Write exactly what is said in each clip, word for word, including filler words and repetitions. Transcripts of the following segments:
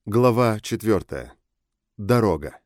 Глава четвертая. Дорога.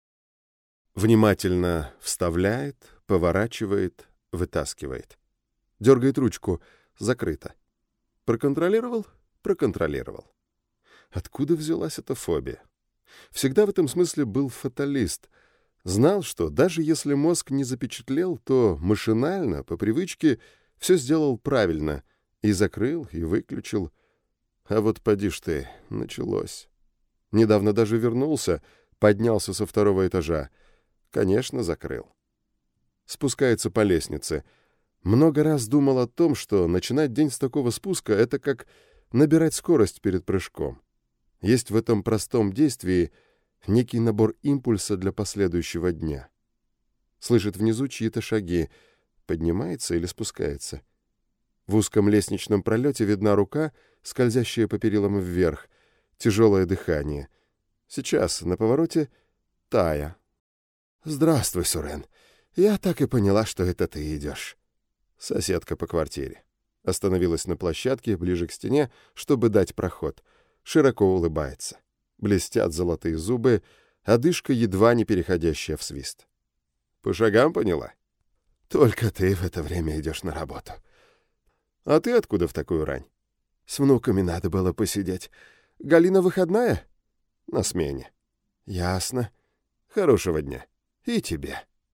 Внимательно вставляет, поворачивает, вытаскивает. Дергает ручку. Закрыто. Проконтролировал? Проконтролировал. Откуда взялась эта фобия? Всегда в этом смысле был фаталист. Знал, что даже если мозг не запечатлел, то машинально, по привычке, все сделал правильно. И закрыл, и выключил. А вот поди ж ты, началось. Недавно даже вернулся, поднялся со второго этажа. Конечно, закрыл. Спускается по лестнице. Много раз думал о том, что начинать день с такого спуска — это как набирать скорость перед прыжком. Есть в этом простом действии некий набор импульса для последующего дня. Слышит внизу чьи-то шаги. Поднимается или спускается? В узком лестничном пролете видна рука, скользящая по перилам вверх. Тяжелое дыхание. Сейчас на повороте Тая. «Здравствуй, Сурен. Я так и поняла, что это ты идешь». Соседка по квартире. Остановилась на площадке, ближе к стене, чтобы дать проход. Широко улыбается. Блестят золотые зубы, одышка едва не переходящая в свист. «По шагам поняла?» «Только ты в это время идешь на работу». «А ты откуда в такую рань?» «С внуками надо было посидеть. Галина выходная?» «На смене». «Ясно. Хорошего дня. И тебе».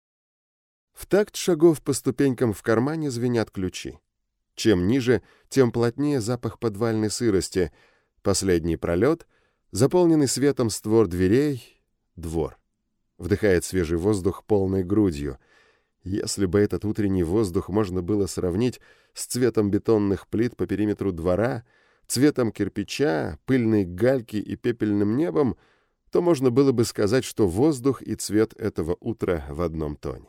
В такт шагов по ступенькам в кармане звенят ключи. Чем ниже, тем плотнее запах подвальной сырости. Последний пролет, заполненный светом створ дверей, двор. Вдыхает свежий воздух полной грудью. Если бы этот утренний воздух можно было сравнить с цветом бетонных плит по периметру двора, цветом кирпича, пыльной гальки и пепельным небом, то можно было бы сказать, что воздух и цвет этого утра в одном тоне.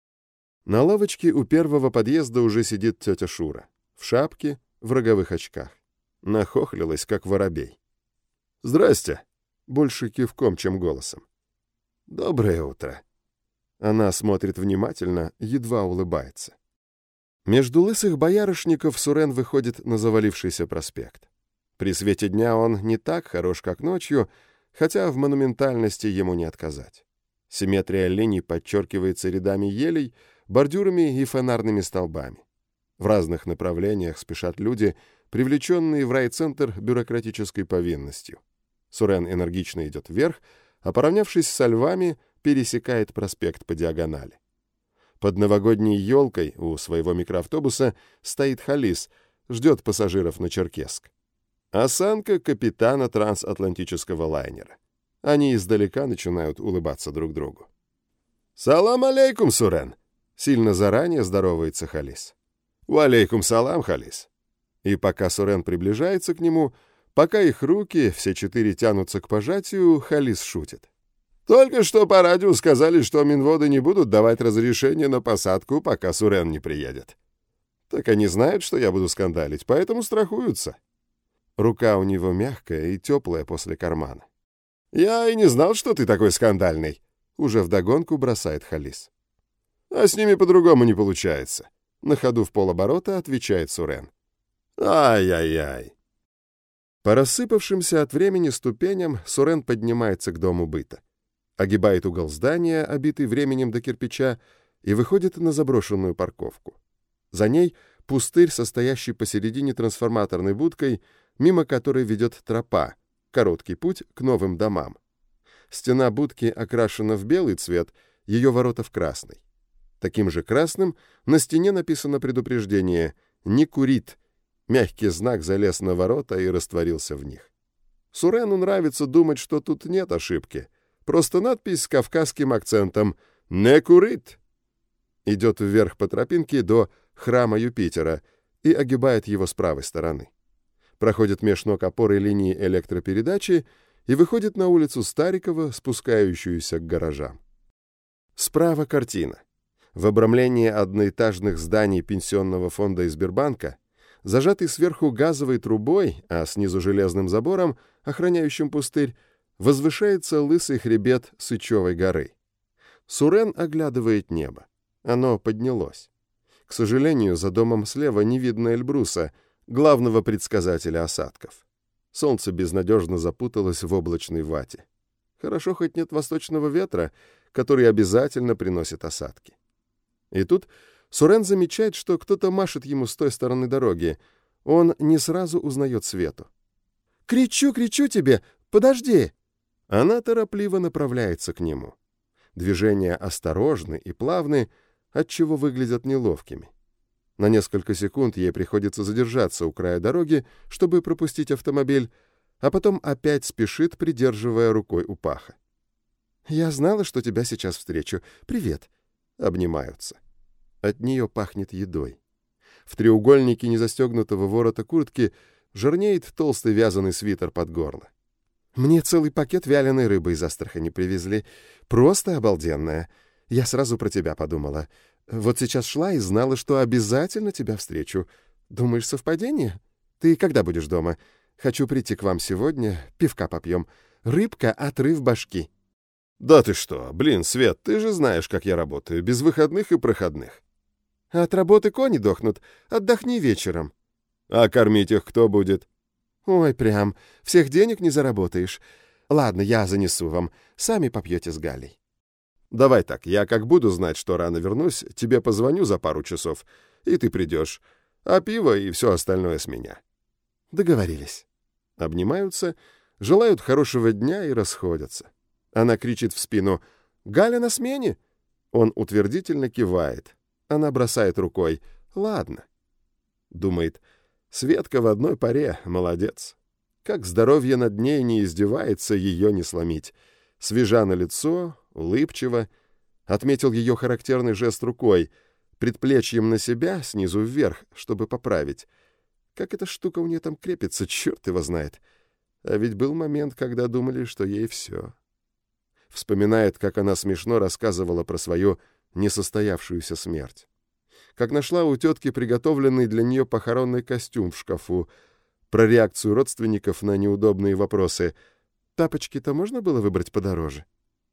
На лавочке у первого подъезда уже сидит тетя Шура. В шапке, в роговых очках. Нахохлилась, как воробей. «Здрасте!» Больше кивком, чем голосом. «Доброе утро!» Она смотрит внимательно, едва улыбается. Между лысых боярышников Сурен выходит на завалившийся проспект. При свете дня он не так хорош, как ночью, хотя в монументальности ему не отказать. Симметрия линий подчеркивается рядами елей, бордюрами и фонарными столбами. В разных направлениях спешат люди, привлеченные в райцентр бюрократической повинностью. Сурен энергично идет вверх, а, поравнявшись со львами, пересекает проспект по диагонали. Под новогодней елкой у своего микроавтобуса стоит Халис, ждет пассажиров на Черкесск. Осанка капитана трансатлантического лайнера. Они издалека начинают улыбаться друг другу. «Салам алейкум, Сурен!» Сильно заранее здоровается Халис. «Валейкум салам, Халис!» И пока Сурен приближается к нему, пока их руки, все четыре, тянутся к пожатию, Халис шутит. «Только что по радио сказали, что Минводы не будут давать разрешение на посадку, пока Сурен не приедет. Так они знают, что я буду скандалить, поэтому страхуются». Рука у него мягкая и теплая после кармана. «Я и не знал, что ты такой скандальный», — уже вдогонку бросает Халис. «А с ними по-другому не получается», — на ходу в полоборота отвечает Сурен. «Ай-яй-яй». По рассыпавшимся от времени ступеням Сурен поднимается к дому быта. Огибает угол здания, обитый временем до кирпича, и выходит на заброшенную парковку. За ней пустырь, состоящий посередине трансформаторной будкой, мимо которой ведет тропа, короткий путь к новым домам. Стена будки окрашена в белый цвет, ее ворота в красный. Таким же красным на стене написано предупреждение «Не курит». Мягкий знак залез на ворота и растворился в них. Сурену нравится думать, что тут нет ошибки. Просто надпись с кавказским акцентом «Не курит». Идет вверх по тропинке до храма Юпитера и огибает его с правой стороны. Проходит меж ног опоры линии электропередачи и выходит на улицу Старикова, спускающуюся к гаражам. Справа картина. В обрамлении одноэтажных зданий пенсионного фонда и Сбербанка, зажатый сверху газовой трубой, а снизу железным забором, охраняющим пустырь, возвышается лысый хребет Сычевой горы. Сурен оглядывает небо. Оно поднялось. К сожалению, за домом слева не видно Эльбруса, главного предсказателя осадков. Солнце безнадежно запуталось в облачной вате. Хорошо, хоть нет восточного ветра, который обязательно приносит осадки. И тут Сурен замечает, что кто-то машет ему с той стороны дороги. Он не сразу узнает Свету. «Кричу, кричу тебе! Подожди!» Она торопливо направляется к нему. Движения осторожны и плавны, отчего выглядят неловкими. На несколько секунд ей приходится задержаться у края дороги, чтобы пропустить автомобиль, а потом опять спешит, придерживая рукой у паха. «Я знала, что тебя сейчас встречу. Привет!» Обнимаются. От нее пахнет едой. В треугольнике незастегнутого ворота куртки жирнеет толстый вязаный свитер под горло. «Мне целый пакет вяленой рыбы из Астрахани привезли. Просто обалденная. Я сразу про тебя подумала. Вот сейчас шла и знала, что обязательно тебя встречу. Думаешь, совпадение? Ты когда будешь дома? Хочу прийти к вам сегодня, пивка попьем. Рыбка — отрыв башки». «Да ты что? Блин, Свет, ты же знаешь, как я работаю, без выходных и проходных». «От работы кони дохнут. Отдохни вечером». «А кормить их кто будет?» «Ой, прям, всех денег не заработаешь. Ладно, я занесу вам. Сами попьете с Галей». «Давай так, я как буду знать, что рано вернусь, тебе позвоню за пару часов, и ты придешь. А пиво и все остальное с меня». «Договорились». Обнимаются, желают хорошего дня и расходятся. Она кричит в спину: «Галя на смене?» Он утвердительно кивает. Она бросает рукой: «Ладно». Думает: Светка в одной паре, молодец. Как здоровье над ней не издевается, ее не сломить. Свежа на лицо, улыбчиво. Отметил ее характерный жест рукой, предплечьем на себя, снизу вверх, чтобы поправить. Как эта штука у нее там крепится, черт его знает. А ведь был момент, когда думали, что ей все. Вспоминает, как она смешно рассказывала про свою несостоявшуюся смерть. Как нашла у тетки приготовленный для нее похоронный костюм в шкафу. Про реакцию родственников на неудобные вопросы. Тапочки-то можно было выбрать подороже?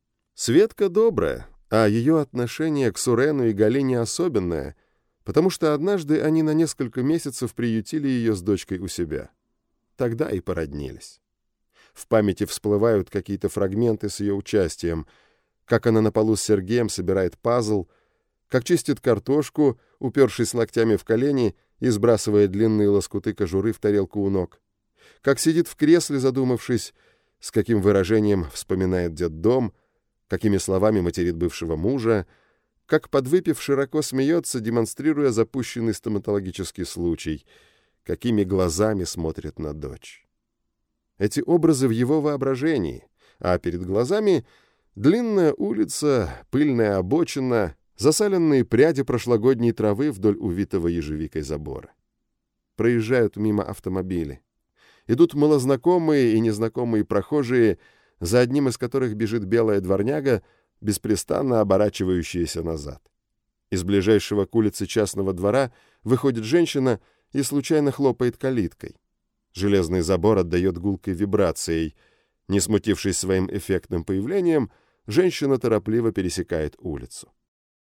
Светка добрая, а ее отношение к Сурену и Галине особенное, потому что однажды они на несколько месяцев приютили ее с дочкой у себя. Тогда и породнились. В памяти всплывают какие-то фрагменты с ее участием, как она на полу с Сергеем собирает пазл, как чистит картошку, упершись локтями в колени и сбрасывая длинные лоскуты кожуры в тарелку у ног, как сидит в кресле, задумавшись, с каким выражением вспоминает детдом, какими словами материт бывшего мужа, как, подвыпив, широко смеется, демонстрируя запущенный стоматологический случай, какими глазами смотрит на дочь. Эти образы в его воображении, а перед глазами длинная улица, пыльная обочина, засаленные пряди прошлогодней травы вдоль увитого ежевикой забора. Проезжают мимо автомобили. Идут малознакомые и незнакомые прохожие, за одним из которых бежит белая дворняга, беспрестанно оборачивающаяся назад. Из ближайшего к улице частного двора выходит женщина и случайно хлопает калиткой. Железный забор отдает гулкой вибрацией. Не смутившись своим эффектным появлением, женщина торопливо пересекает улицу.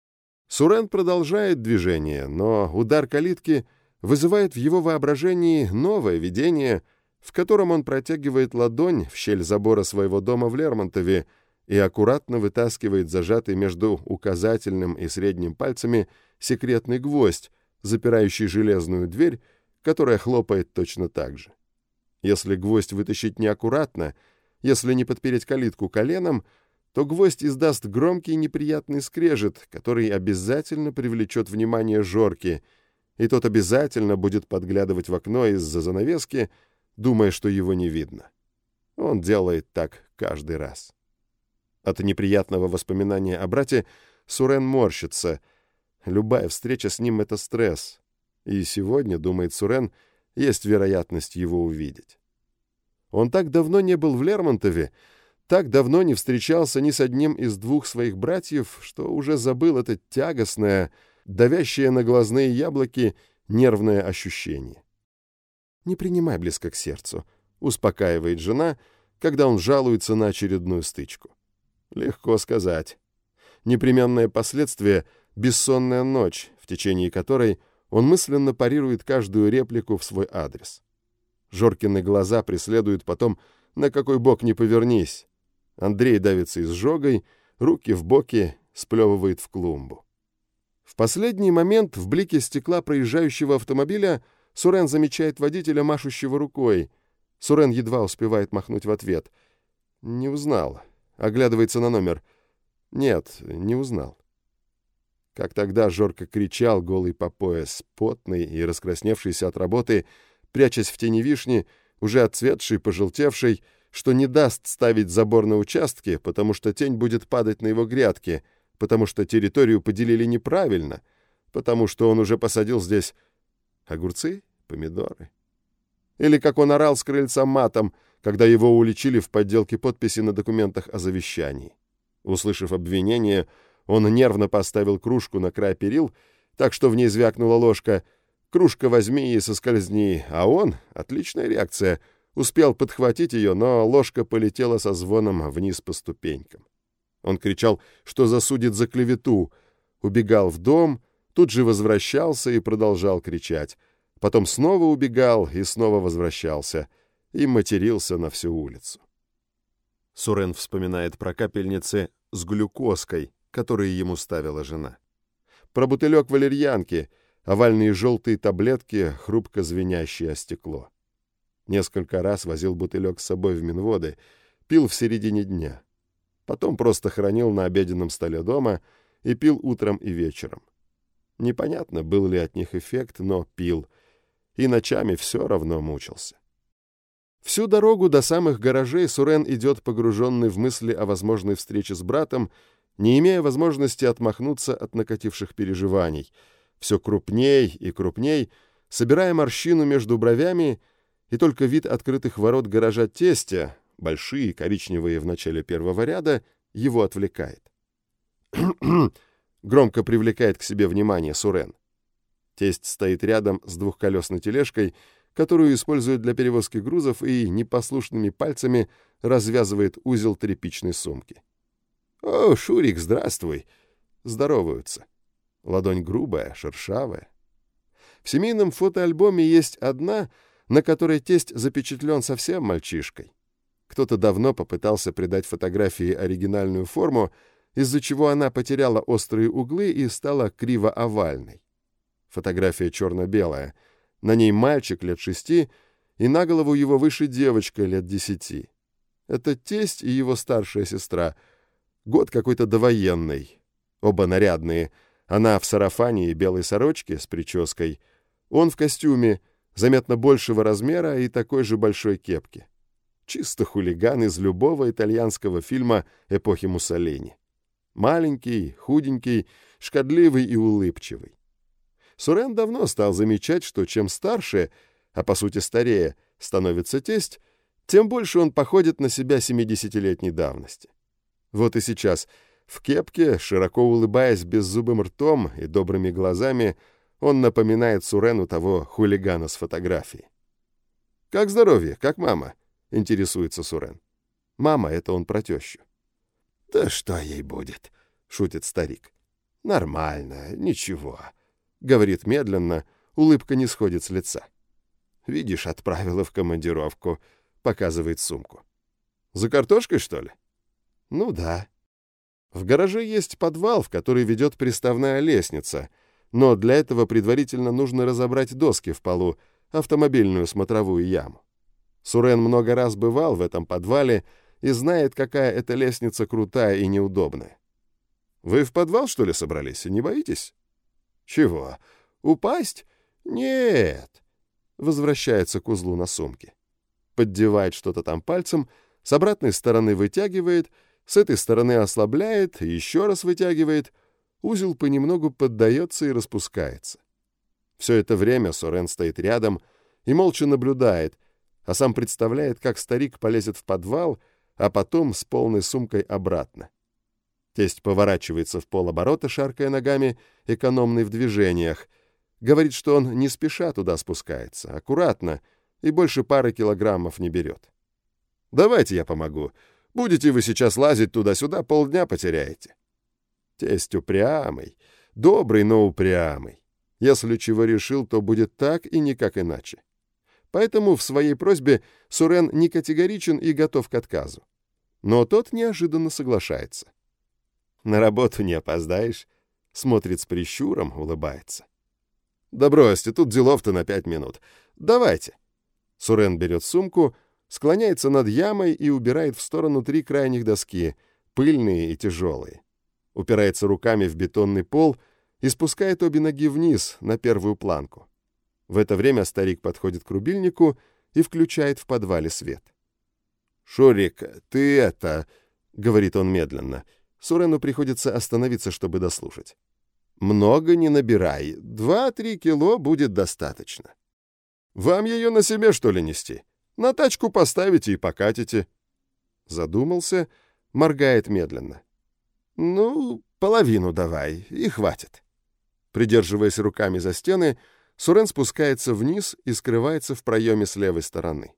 Сурен продолжает движение, но удар калитки вызывает в его воображении новое видение, в котором он протягивает ладонь в щель забора своего дома в Лермонтове и аккуратно вытаскивает зажатый между указательным и средним пальцами секретный гвоздь, запирающий железную дверь, которая хлопает точно так же. Если гвоздь вытащить неаккуратно, если не подпереть калитку коленом, то гвоздь издаст громкий неприятный скрежет, который обязательно привлечет внимание Жорки, и тот обязательно будет подглядывать в окно из-за занавески, думая, что его не видно. Он делает так каждый раз. От неприятного воспоминания о брате Сурен морщится. Любая встреча с ним — это стресс. И сегодня, думает Сурен, есть вероятность его увидеть. Он так давно не был в Лермонтове, так давно не встречался ни с одним из двух своих братьев, что уже забыл это тягостное, давящее на глазные яблоки нервное ощущение. «Не принимай близко к сердцу», — успокаивает жена, когда он жалуется на очередную стычку. Легко сказать. Непременное последствие — бессонная ночь, в течение которой он мысленно парирует каждую реплику в свой адрес. Жоркины глаза преследуют потом, на какой бок ни повернись. Андрей давится изжогой, руки в боки, сплевывает в клумбу. В последний момент в блике стекла проезжающего автомобиля Сурен замечает водителя, машущего рукой. Сурен едва успевает махнуть в ответ. Не узнал. Оглядывается на номер. Нет, не узнал. Как тогда Жорка кричал, голый по пояс, потный и раскрасневшийся от работы, прячась в тени вишни, уже отцветший, пожелтевший, что не даст ставить забор на участке, потому что тень будет падать на его грядки, потому что территорию поделили неправильно, потому что он уже посадил здесь огурцы, помидоры. Или как он орал с крыльца матом, когда его уличили в подделке подписи на документах о завещании. Услышав обвинение, он нервно поставил кружку на край перил, так что в ней звякнула ложка. «Кружка возьми и соскользни», а он, отличная реакция, успел подхватить ее, но ложка полетела со звоном вниз по ступенькам. Он кричал, что засудит за клевету, убегал в дом, тут же возвращался и продолжал кричать. Потом снова убегал и снова возвращался, и матерился на всю улицу. Сурен вспоминает про капельницы с глюкозкой, которые ему ставила жена. Про бутылек валерьянки, овальные желтые таблетки, хрупко звенящие о стекло. Несколько раз возил бутылек с собой в Минводы, пил в середине дня. Потом просто хранил на обеденном столе дома и пил утром и вечером. Непонятно, был ли от них эффект, но пил. И ночами все равно мучился. Всю дорогу до самых гаражей Сурен идет погруженный в мысли о возможной встрече с братом, не имея возможности отмахнуться от накативших переживаний. Все крупней и крупней, собирая морщину между бровями, и только вид открытых ворот гаража тестя, большие, коричневые в начале первого ряда, его отвлекает. Громко привлекает к себе внимание Сурен. Тесть стоит рядом с двухколесной тележкой, которую использует для перевозки грузов, и непослушными пальцами развязывает узел тряпичной сумки. «О, Шурик, здравствуй!» Здороваются. Ладонь грубая, шершавая. В семейном фотоальбоме есть одна, на которой тесть запечатлен совсем мальчишкой. Кто-то давно попытался придать фотографии оригинальную форму, из-за чего она потеряла острые углы и стала криво-овальной. Фотография черно-белая. На ней мальчик лет шести, и на голову его выше девочка лет десяти. Это тесть и его старшая сестра. Год какой-то довоенный. Оба нарядные. Она в сарафане и белой сорочке с прической. Он в костюме, заметно большего размера и такой же большой кепке. Чисто хулиган из любого итальянского фильма эпохи Муссолини. Маленький, худенький, шкодливый и улыбчивый. Сурен давно стал замечать, что чем старше, а по сути старее, становится тесть, тем больше он походит на себя семидесятилетней давности. Вот и сейчас, в кепке, широко улыбаясь беззубым ртом и добрыми глазами, он напоминает Сурену того хулигана с фотографии. «Как здоровье? Как мама?» — интересуется Сурен. «Мама» — это он про тещу. «Да что ей будет?» — шутит старик. «Нормально, ничего», — говорит медленно, улыбка не сходит с лица. «Видишь, отправила в командировку», — показывает сумку. «За картошкой, что ли?» «Ну да». В гараже есть подвал, в который ведет приставная лестница, но для этого предварительно нужно разобрать доски в полу, автомобильную смотровую яму. Сурен много раз бывал в этом подвале и знает, какая эта лестница крутая и неудобная. «Вы в подвал, что ли, собрались? Не боитесь?» «Чего? Упасть? Нет!» Возвращается к узлу на сумке. Поддевает что-то там пальцем, с обратной стороны вытягивает, с этой стороны ослабляет, еще раз вытягивает. Узел понемногу поддается и распускается. Все это время Сурен стоит рядом и молча наблюдает, а сам представляет, как старик полезет в подвал, а потом с полной сумкой обратно. Тесть поворачивается в полоборота, шаркая ногами, экономный в движениях. Говорит, что он не спеша туда спускается, аккуратно, и больше пары килограммов не берет. «Давайте я помогу. Будете вы сейчас лазить туда-сюда, полдня потеряете». Тесть упрямый, добрый, но упрямый. Если чего решил, то будет так и никак иначе. Поэтому в своей просьбе Сурен не категоричен и готов к отказу. Но тот неожиданно соглашается. «На работу не опоздаешь?» Смотрит с прищуром, улыбается. «Да бросьте, тут делов-то на пять минут. Давайте». Сурен берет сумку, склоняется над ямой и убирает в сторону три крайних доски, пыльные и тяжелые. Упирается руками в бетонный пол и спускает обе ноги вниз, на первую планку. В это время старик подходит к рубильнику и включает в подвале свет. «Шурик, ты это...» — говорит он медленно. Сурену приходится остановиться, чтобы дослушать. «Много не набирай. Два-три кило будет достаточно. Вам ее на себе, что ли, нести? На тачку поставите и покатите». Задумался, моргает медленно. «Ну, половину давай, и хватит». Придерживаясь руками за стены, Сурен спускается вниз и скрывается в проеме с левой стороны.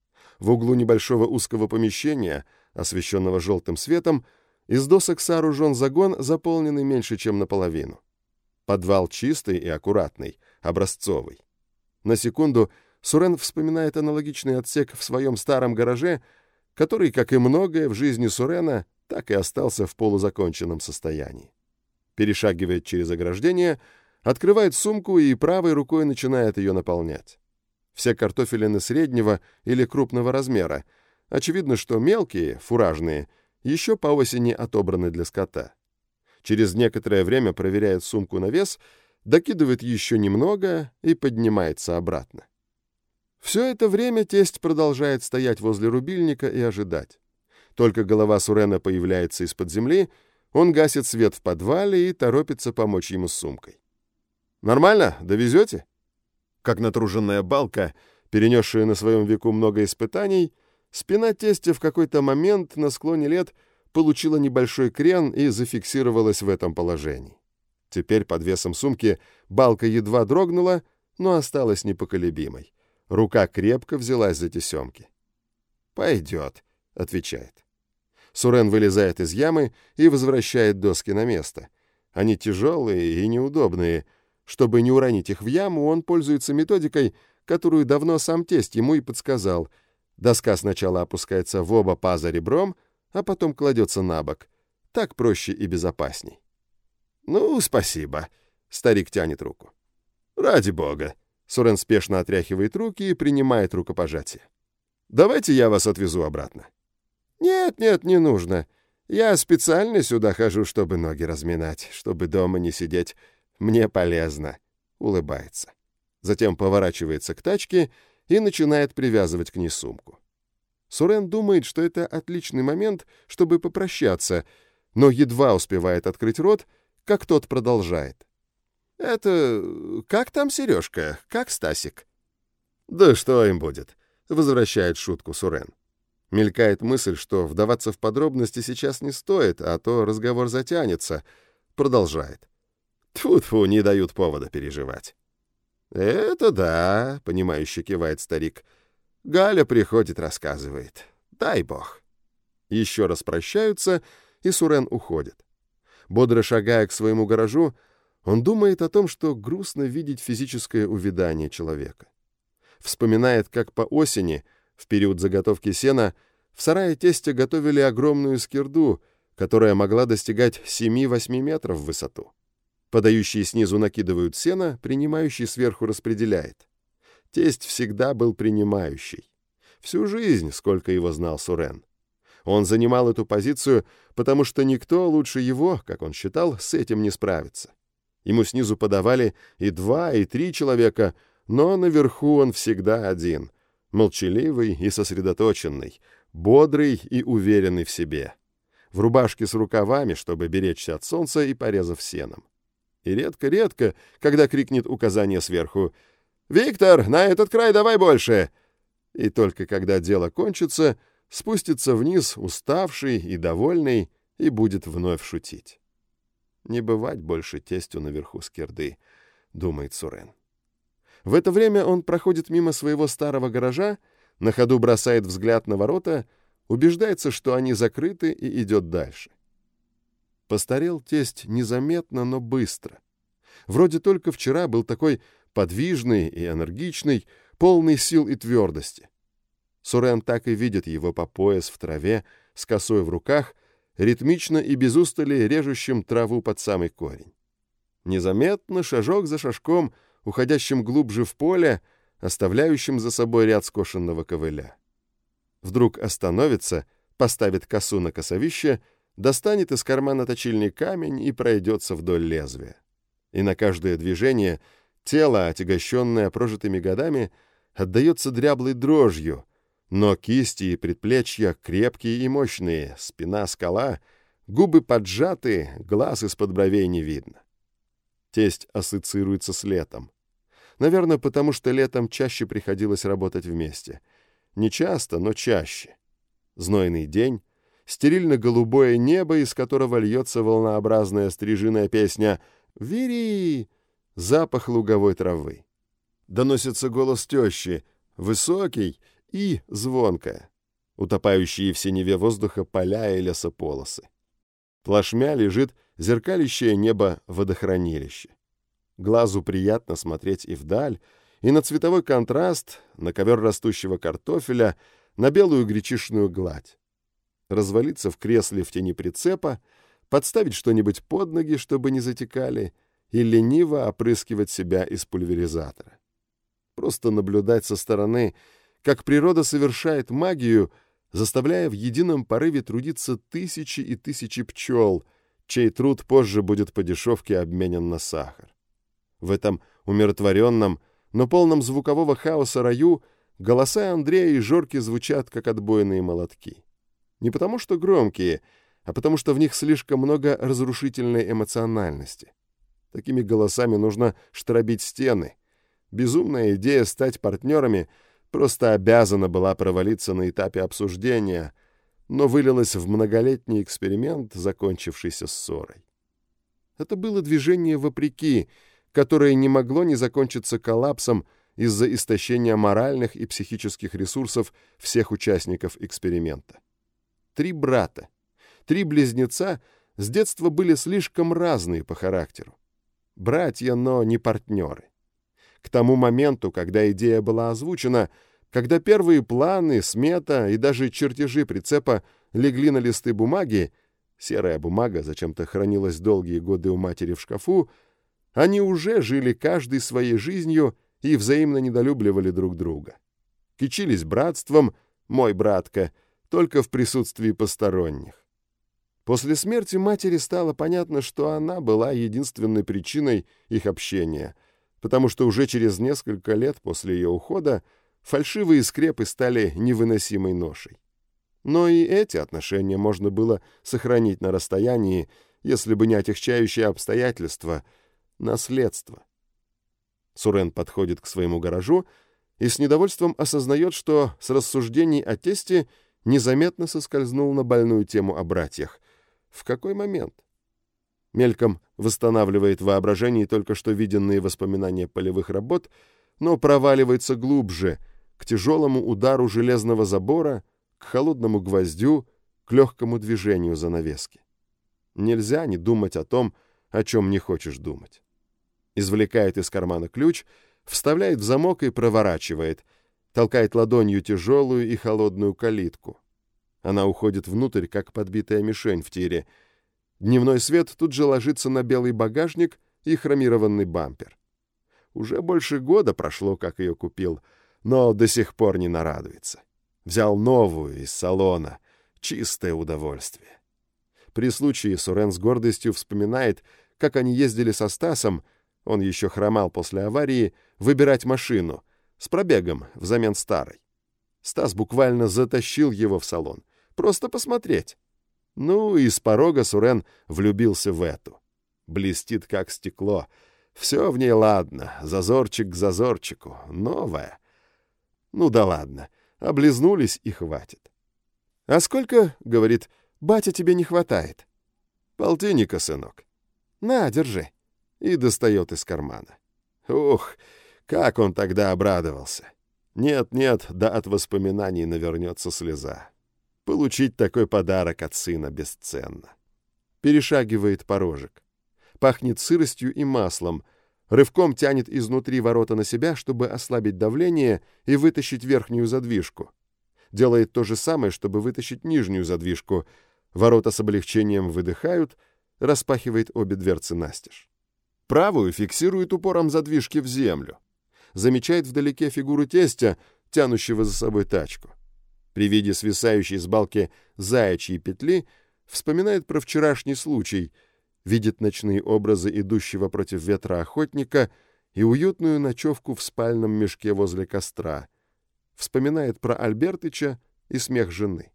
В углу небольшого узкого помещения, освещенного желтым светом, из досок сооружен загон, заполненный меньше, чем наполовину. Подвал чистый и аккуратный, образцовый. На секунду Сурен вспоминает аналогичный отсек в своем старом гараже, который, как и многое в жизни Сурена, так и остался в полузаконченном состоянии. Перешагивает через ограждение, открывает сумку и правой рукой начинает ее наполнять. Все картофелины среднего или крупного размера. Очевидно, что мелкие, фуражные, еще по осени отобраны для скота. Через некоторое время проверяет сумку на вес, докидывает еще немного и поднимается обратно. Все это время тесть продолжает стоять возле рубильника и ожидать. Только голова Сурена появляется из-под земли, он гасит свет в подвале и торопится помочь ему с сумкой. «Нормально? Довезете?» Как натруженная балка, перенесшая на своем веку много испытаний, спина тестя в какой-то момент на склоне лет получила небольшой крен и зафиксировалась в этом положении. Теперь под весом сумки балка едва дрогнула, но осталась непоколебимой. Рука крепко взялась за тесемки. «Пойдет», — отвечает. Сурен вылезает из ямы и возвращает доски на место. Они тяжелые и неудобные. Чтобы не уронить их в яму, он пользуется методикой, которую давно сам тесть ему и подсказал. Доска сначала опускается в оба паза ребром, а потом кладется на бок. Так проще и безопасней. «Ну, спасибо», — старик тянет руку. «Ради бога». Сурен спешно отряхивает руки и принимает рукопожатие. «Давайте я вас отвезу обратно». «Нет, нет, не нужно. Я специально сюда хожу, чтобы ноги разминать, чтобы дома не сидеть. Мне полезно», — улыбается. Затем поворачивается к тачке и начинает привязывать к ней сумку. Сурен думает, что это отличный момент, чтобы попрощаться, но едва успевает открыть рот, как тот продолжает. «Это... как там Сережка? Как Стасик?» «Да что им будет?» — возвращает шутку Сурен. Мелькает мысль, что вдаваться в подробности сейчас не стоит, а то разговор затянется. Продолжает. Тьфу-тьфу, не дают повода переживать. «Это да», — понимающе кивает старик. «Галя приходит, рассказывает. Дай бог». Еще раз прощаются, и Сурен уходит. Бодро шагая к своему гаражу, он думает о том, что грустно видеть физическое увядание человека. Вспоминает, как по осени, в период заготовки сена, в сарае тестя готовили огромную скирду, которая могла достигать семи-восьми метров в высоту. Подающие снизу накидывают сено, принимающий сверху распределяет. Тесть всегда был принимающий. Всю жизнь, сколько его знал Сурен. Он занимал эту позицию, потому что никто лучше его, как он считал, с этим не справится. Ему снизу подавали и два, и три человека, но наверху он всегда один, молчаливый и сосредоточенный, бодрый и уверенный в себе. В рубашке с рукавами, чтобы беречься от солнца и порезав сеном. И редко-редко, когда крикнет указание сверху «Виктор, на этот край давай больше!» И только когда дело кончится, спустится вниз уставший и довольный и будет вновь шутить. «Не бывать больше тестю наверху скирды», — думает Сурен. В это время он проходит мимо своего старого гаража, на ходу бросает взгляд на ворота, убеждается, что они закрыты, и идет дальше. Постарел тесть незаметно, но быстро. Вроде только вчера был такой подвижный и энергичный, полный сил и твердости. Сурен так и видит его по пояс в траве, с косой в руках, ритмично и без устали режущим траву под самый корень. Незаметно, шажок за шажком, уходящим глубже в поле, оставляющим за собой ряд скошенного ковыля. Вдруг остановится, поставит косу на косовище, достанет из кармана точильный камень и пройдется вдоль лезвия. И на каждое движение тело, отягощенное прожитыми годами, отдается дряблой дрожью, но кисти и предплечья крепкие и мощные, спина скала, губы поджаты, глаз из-под бровей не видно. Тесть ассоциируется с летом. Наверное, потому что летом чаще приходилось работать вместе. Не часто, но чаще. Знойный день, стерильно-голубое небо, из которого льется волнообразная стрижиная песня «Вири!», запах луговой травы. Доносится голос тещи, высокий и звонко, утопающие в синеве воздуха поля и лесополосы. Плашмя лежит зеркалящее небо водохранилище. Глазу приятно смотреть и вдаль, и на цветовой контраст, на ковер растущего картофеля, на белую гречишную гладь. Развалиться в кресле в тени прицепа, подставить что-нибудь под ноги, чтобы не затекали, и лениво опрыскивать себя из пульверизатора. Просто наблюдать со стороны, как природа совершает магию, заставляя в едином порыве трудиться тысячи и тысячи пчел, чей труд позже будет по дешевке обменен на сахар. В этом умиротворенном, но полном звукового хаоса раю голоса Андрея и Жорки звучат, как отбойные молотки. Не потому что громкие, а потому что в них слишком много разрушительной эмоциональности. Такими голосами нужно штробить стены. Безумная идея стать партнерами просто обязана была провалиться на этапе обсуждения, но вылилась в многолетний эксперимент, закончившийся ссорой. Это было движение вопреки, которое не могло не закончиться коллапсом из-за истощения моральных и психических ресурсов всех участников эксперимента. Три брата, три близнеца с детства были слишком разные по характеру. Братья, но не партнеры. К тому моменту, когда идея была озвучена, когда первые планы, смета и даже чертежи прицепа легли на листы бумаги, серая бумага зачем-то хранилась долгие годы у матери в шкафу, они уже жили каждой своей жизнью и взаимно недолюбливали друг друга. Кичились братством, мой братка, только в присутствии посторонних. После смерти матери стало понятно, что она была единственной причиной их общения, потому что уже через несколько лет после ее ухода фальшивые скрепы стали невыносимой ношей. Но и эти отношения можно было сохранить на расстоянии, если бы не отягчающие обстоятельства — наследство. Сурен подходит к своему гаражу и с недовольством осознает, что с рассуждений о тесте незаметно соскользнул на больную тему о братьях. В какой момент? Мельком восстанавливает в воображении только что виденные воспоминания полевых работ, но проваливается глубже, к тяжелому удару железного забора, к холодному гвоздю, к легкому движению занавески. Нельзя не думать о том, о чем не хочешь думать. Извлекает из кармана ключ, вставляет в замок и проворачивает, толкает ладонью тяжелую и холодную калитку. Она уходит внутрь, как подбитая мишень в тире. Дневной свет тут же ложится на белый багажник и хромированный бампер. Уже больше года прошло, как ее купил, но до сих пор не нарадуется. Взял новую из салона. Чистое удовольствие. При случае Сурен с гордостью вспоминает, как они ездили со Стасом, он еще хромал после аварии, выбирать машину, с пробегом взамен старой. Стас буквально затащил его в салон. Просто посмотреть. Ну и с порога Сурен влюбился в эту. Блестит, как стекло. Все в ней ладно, зазорчик к зазорчику, новая. Ну да ладно, облизнулись и хватит. «А сколько, — говорит, — батя, тебе не хватает?» «Полтинника, сынок». «На, держи». И достает из кармана. Ух, как он тогда обрадовался. Нет-нет, да от воспоминаний навернется слеза. Получить такой подарок от сына бесценно. Перешагивает порожек. Пахнет сыростью и маслом. Рывком тянет изнутри ворота на себя, чтобы ослабить давление и вытащить верхнюю задвижку. Делает то же самое, чтобы вытащить нижнюю задвижку. Ворота с облегчением выдыхают, распахивает обе дверцы настежь. Правую фиксирует упором задвижки в землю. Замечает вдалеке фигуру тестя, тянущего за собой тачку. При виде свисающей с балки заячьей петли вспоминает про вчерашний случай, видит ночные образы идущего против ветра охотника и уютную ночевку в спальном мешке возле костра. Вспоминает про Альбертыча и смех жены.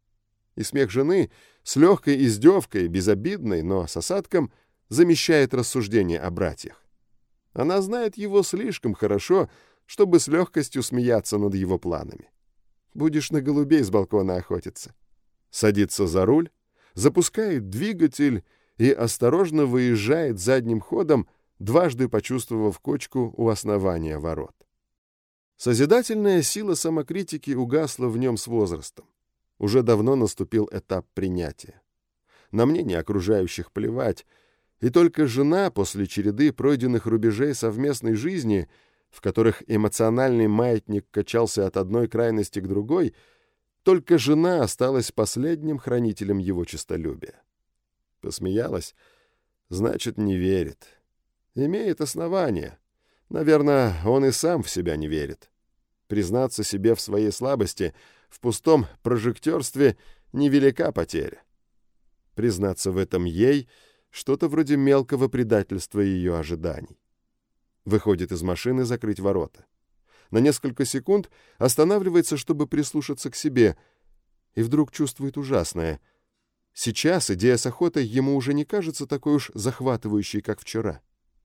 И смех жены с легкой издевкой, безобидной, но с осадком, замещает рассуждение о братьях. Она знает его слишком хорошо, чтобы с легкостью смеяться над его планами. Будешь на голубей с балкона охотиться. Садится за руль, запускает двигатель и осторожно выезжает задним ходом, дважды почувствовав кочку у основания ворот. Созидательная сила самокритики угасла в нем с возрастом. Уже давно наступил этап принятия. На мнение окружающих плевать, и только жена после череды пройденных рубежей совместной жизни, в которых эмоциональный маятник качался от одной крайности к другой, только жена осталась последним хранителем его честолюбия. Посмеялась, значит, не верит. Имеет основания. Наверное, он и сам в себя не верит. Признаться себе в своей слабости, в пустом прожектерстве невелика потеря. Признаться в этом ей — что-то вроде мелкого предательства ее ожиданий. Выходит из машины закрыть ворота. На несколько секунд останавливается, чтобы прислушаться к себе, и вдруг чувствует ужасное. Сейчас идея с охотой ему уже не кажется такой уж захватывающей, как вчера.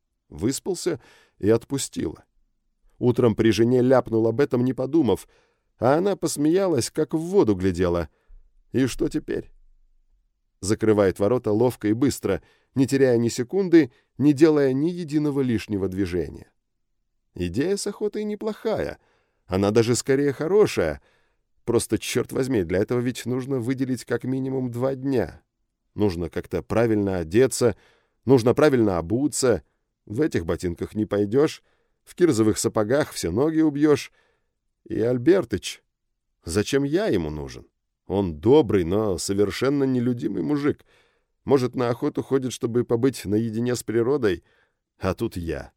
Выспался и отпустила. Утром при жене ляпнул об этом, не подумав, а она посмеялась, как в воду глядела. И что теперь? Закрывает ворота ловко и быстро, не теряя ни секунды, не делая ни единого лишнего движения. Идея с охотой неплохая, она даже скорее хорошая. Просто, черт возьми, для этого ведь нужно выделить как минимум два дня. Нужно как-то правильно одеться, нужно правильно обуться. В этих ботинках не пойдешь, в кирзовых сапогах все ноги убьешь. И Альбертыч, зачем я ему нужен? Он добрый, но совершенно нелюдимый мужик. Может, на охоту ходит, чтобы побыть наедине с природой, а тут я.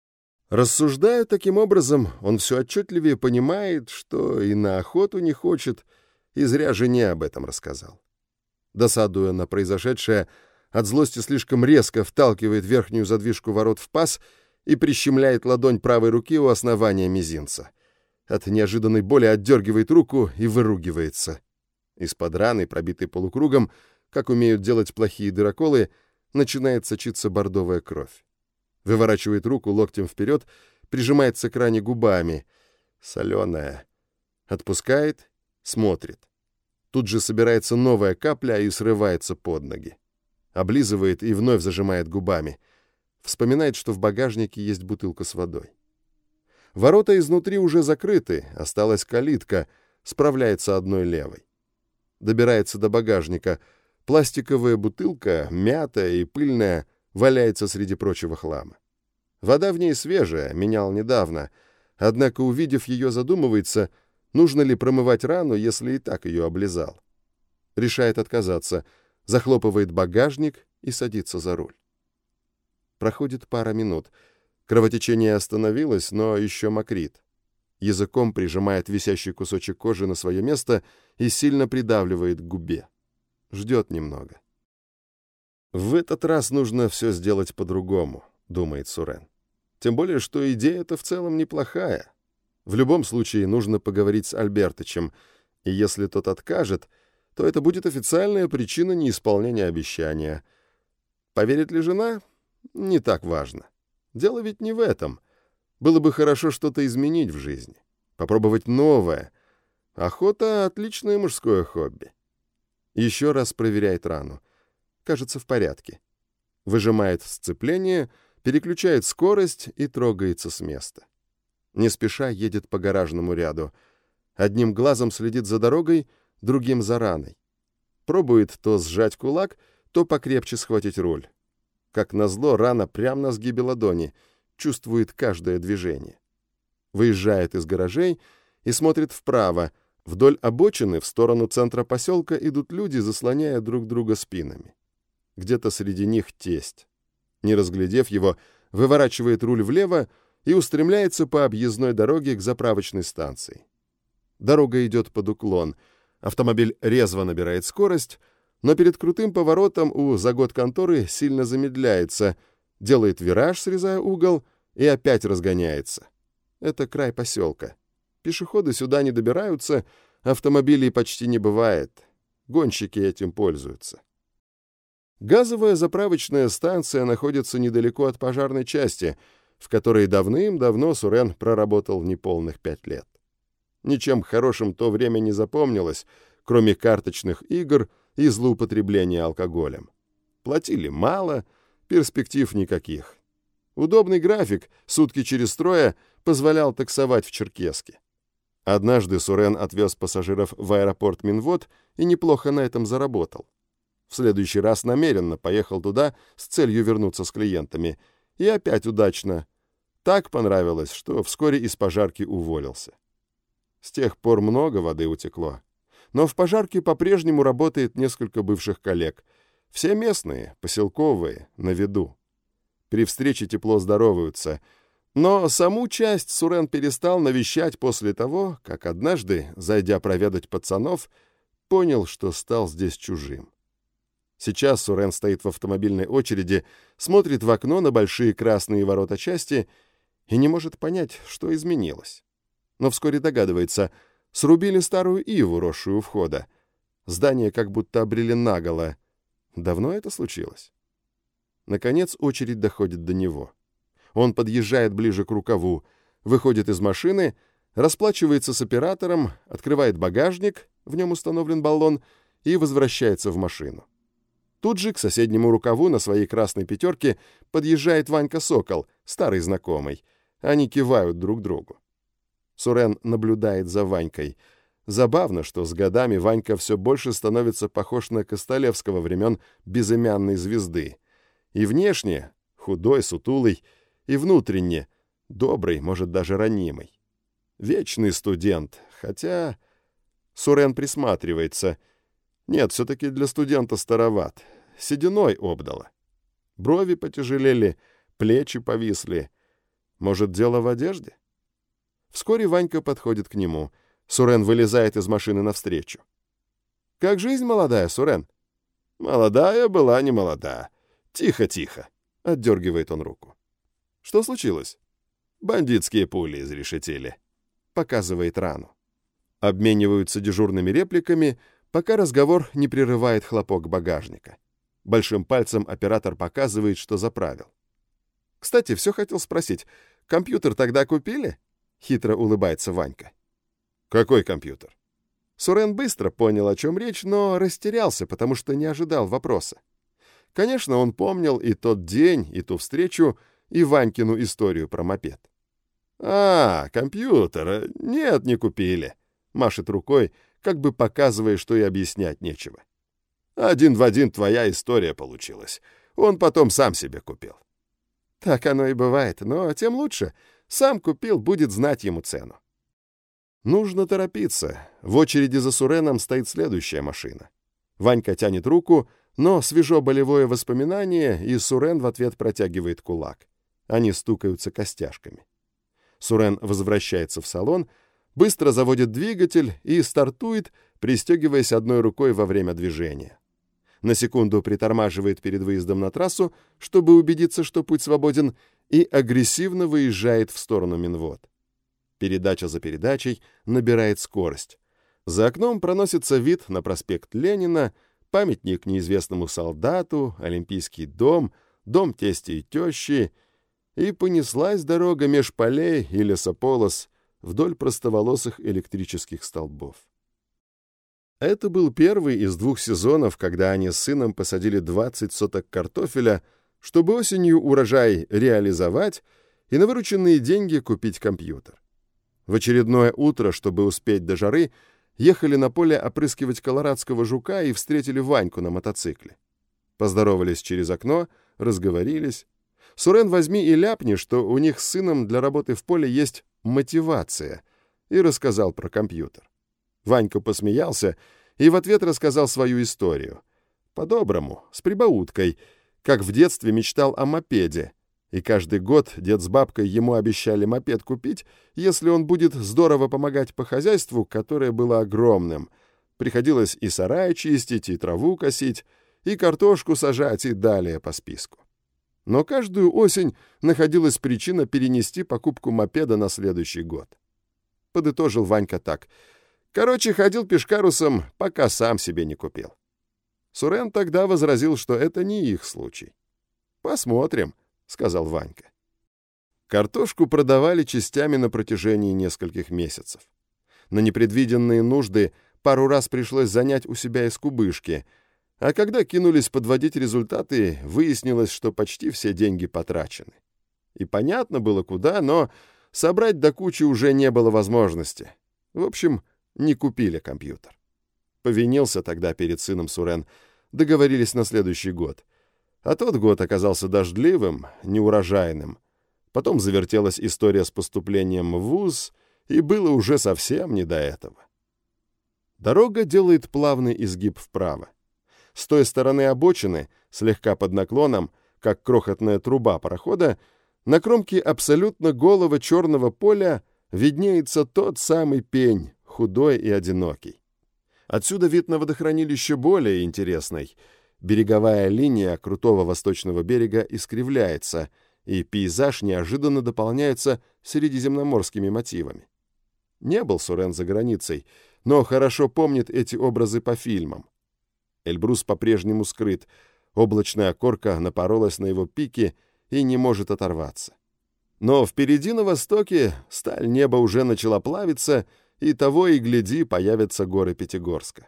Рассуждая таким образом, он все отчетливее понимает, что и на охоту не хочет, и зря жене об этом рассказал. Досадуя на произошедшее, от злости слишком резко вталкивает верхнюю задвижку ворот в паз и прищемляет ладонь правой руки у основания мизинца. От неожиданной боли отдергивает руку и выругивается. Из-под раны, пробитой полукругом, как умеют делать плохие дыроколы, начинает сочиться бордовая кровь. Выворачивает руку локтем вперед, прижимается к ране губами. Соленая. Отпускает, смотрит. Тут же собирается новая капля и срывается под ноги. Облизывает и вновь зажимает губами. Вспоминает, что в багажнике есть бутылка с водой. Ворота изнутри уже закрыты, осталась калитка, справляется одной левой. Добирается до багажника. Пластиковая бутылка, мятая и пыльная, валяется среди прочего хлама. Вода в ней свежая, менял недавно. Однако, увидев ее, задумывается, нужно ли промывать рану, если и так ее облизал. Решает отказаться, захлопывает багажник и садится за руль. Проходит пара минут. Кровотечение остановилось, но еще мокрит. Языком прижимает висящий кусочек кожи на свое место и сильно придавливает к губе. Ждет немного. «В этот раз нужно все сделать по-другому», — думает Сурен. «Тем более, что идея-то в целом неплохая. В любом случае нужно поговорить с Альбертычем, и если тот откажет, то это будет официальная причина неисполнения обещания. Поверит ли жена? Не так важно. Дело ведь не в этом. Было бы хорошо что-то изменить в жизни, попробовать новое. Охота — отличное мужское хобби». Еще раз проверяет рану. Кажется, в порядке. Выжимает сцепление, переключает скорость и трогается с места. Не спеша едет по гаражному ряду. Одним глазом следит за дорогой, другим за раной. Пробует то сжать кулак, то покрепче схватить руль. Как назло, рана прямо на сгибе ладони. чувствует каждое движение. Выезжает из гаражей и смотрит вправо. Вдоль обочины в сторону центра поселка идут люди, заслоняя друг друга спинами. Где-то среди них тесть. Не разглядев его, выворачивает руль влево и устремляется по объездной дороге к заправочной станции. Дорога идет под уклон. Автомобиль резво набирает скорость, но перед крутым поворотом у заготконторы сильно замедляется, делает вираж, срезая угол, и опять разгоняется. Это край поселка. Пешеходы сюда не добираются, автомобилей почти не бывает. Гонщики этим пользуются. Газовая заправочная станция находится недалеко от пожарной части, в которой давным-давно Сурен проработал неполных пять лет. Ничем хорошим то время не запомнилось, кроме карточных игр и злоупотребления алкоголем. Платили мало, перспектив никаких. Удобный график, сутки через трое, позволял таксовать в Черкесске. Однажды Сурен отвез пассажиров в аэропорт Минвод и неплохо на этом заработал. В следующий раз намеренно поехал туда с целью вернуться с клиентами. И опять удачно. Так понравилось, что вскоре из пожарки уволился. С тех пор много воды утекло. Но в пожарке по-прежнему работает несколько бывших коллег. Все местные, поселковые, на виду. При встрече тепло здороваются. Но саму часть Сурен перестал навещать после того, как однажды, зайдя проведать пацанов, понял, что стал здесь чужим. Сейчас Сурен стоит в автомобильной очереди, смотрит в окно на большие красные ворота части и не может понять, что изменилось. Но вскоре догадывается, срубили старую иву, росшую у входа. Здание как будто обрели наголо. Давно это случилось? Наконец очередь доходит до него. Он подъезжает ближе к рукаву, выходит из машины, расплачивается с оператором, открывает багажник, в нем установлен баллон, и возвращается в машину. Тут же к соседнему рукаву на своей красной пятерке подъезжает Ванька Сокол, старый знакомый. Они кивают друг другу. Сурен наблюдает за Ванькой. Забавно, что с годами Ванька все больше становится похож на Костолевского времен безымянной звезды. И внешне худой, сутулый, и внутренне добрый, может, даже ранимый. Вечный студент, хотя... Сурен присматривается. Нет, все-таки для студента староват. Сединой обдало. Брови потяжелели, плечи повисли. Может, дело в одежде? Вскоре Ванька подходит к нему. Сурен вылезает из машины навстречу. «Как жизнь молодая, Сурен?» «Молодая была не молода. Тихо-тихо», — отдергивает он руку. «Что случилось?» «Бандитские пули изрешетили», — показывает рану. Обмениваются дежурными репликами, пока разговор не прерывает хлопок багажника. Большим пальцем оператор показывает, что заправил. «Кстати, все хотел спросить, компьютер тогда купили?» — хитро улыбается Ванька. «Какой компьютер?» Сурен быстро понял, о чем речь, но растерялся, потому что не ожидал вопроса. Конечно, он помнил и тот день, и ту встречу, и Ванькину историю про мопед. «А, компьютер. Нет, не купили», — машет рукой, как бы показывая, что и объяснять нечего. «Один в один твоя история получилась. Он потом сам себе купил». «Так оно и бывает, но тем лучше. Сам купил, будет знать ему цену». Нужно торопиться. В очереди за Суреном стоит следующая машина. Ванька тянет руку, но свежо болевое воспоминание, и Сурен в ответ протягивает кулак. Они стукаются костяшками. Сурен возвращается в салон, быстро заводит двигатель и стартует, пристегиваясь одной рукой во время движения. На секунду притормаживает перед выездом на трассу, чтобы убедиться, что путь свободен, и агрессивно выезжает в сторону Минвод. Передача за передачей набирает скорость. За окном проносится вид на проспект Ленина, памятник неизвестному солдату, Олимпийский дом, дом тестя и тещи, и понеслась дорога меж полей и лесополос вдоль простоволосых электрических столбов. Это был первый из двух сезонов, когда они с сыном посадили двадцать соток картофеля, чтобы осенью урожай реализовать и на вырученные деньги купить компьютер. В очередное утро, чтобы успеть до жары, ехали на поле опрыскивать колорадского жука и встретили Ваньку на мотоцикле. Поздоровались через окно, разговорились. Сурен возьми и ляпни, что у них с сыном для работы в поле есть мотивация, и рассказал про компьютер. Ванька посмеялся и в ответ рассказал свою историю. По-доброму, с прибауткой, как в детстве мечтал о мопеде, и каждый год дед с бабкой ему обещали мопед купить, если он будет здорово помогать по хозяйству, которое было огромным. Приходилось и сарай чистить, и траву косить, и картошку сажать, и далее по списку. Но каждую осень находилась причина перенести покупку мопеда на следующий год. Подытожил Ванька так. Короче, ходил пешкарусом, пока сам себе не купил. Сурен тогда возразил, что это не их случай. «Посмотрим», — сказал Ванька. Картошку продавали частями на протяжении нескольких месяцев. На непредвиденные нужды пару раз пришлось занять у себя из кубышки, а когда кинулись подводить результаты, выяснилось, что почти все деньги потрачены. И понятно было куда, но собрать до кучи уже не было возможности. В общем, не купили компьютер. Повинился тогда перед сыном Сурен, договорились на следующий год. А тот год оказался дождливым, неурожайным. Потом завертелась история с поступлением в вуз, и было уже совсем не до этого. Дорога делает плавный изгиб вправо. С той стороны обочины, слегка под наклоном, как крохотная труба парохода, на кромке абсолютно голого черного поля виднеется тот самый пень, худой и одинокий. Отсюда вид на водохранилище более интересный. Береговая линия крутого восточного берега искривляется, и пейзаж неожиданно дополняется средиземноморскими мотивами. Не был Сурен за границей, но хорошо помнит эти образы по фильмам. Эльбрус по-прежнему скрыт, облачная корка напоролась на его пики и не может оторваться. Но впереди на востоке сталь неба уже начала плавиться, и того и гляди появятся горы Пятигорска.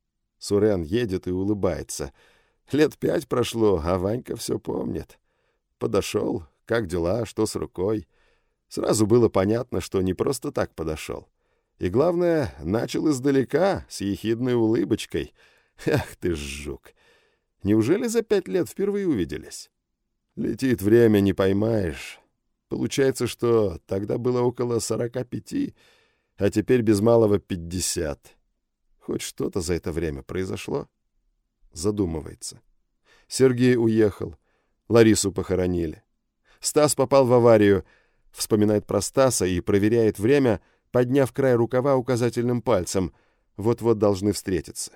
Сурен едет и улыбается. Лет пять прошло, а Ванька все помнит. Подошел, как дела, что с рукой. Сразу было понятно, что не просто так подошел. И главное, начал издалека, с ехидной улыбочкой. Ах ты ж жук! Неужели за пять лет впервые увиделись? Летит время, не поймаешь. Получается, что тогда было около сорока пяти, а теперь без малого пятьдесят. Хоть что-то за это время произошло? Задумывается. Сергей уехал. Ларису похоронили. Стас попал в аварию. Вспоминает про Стаса и проверяет время, подняв край рукава указательным пальцем. Вот-вот должны встретиться.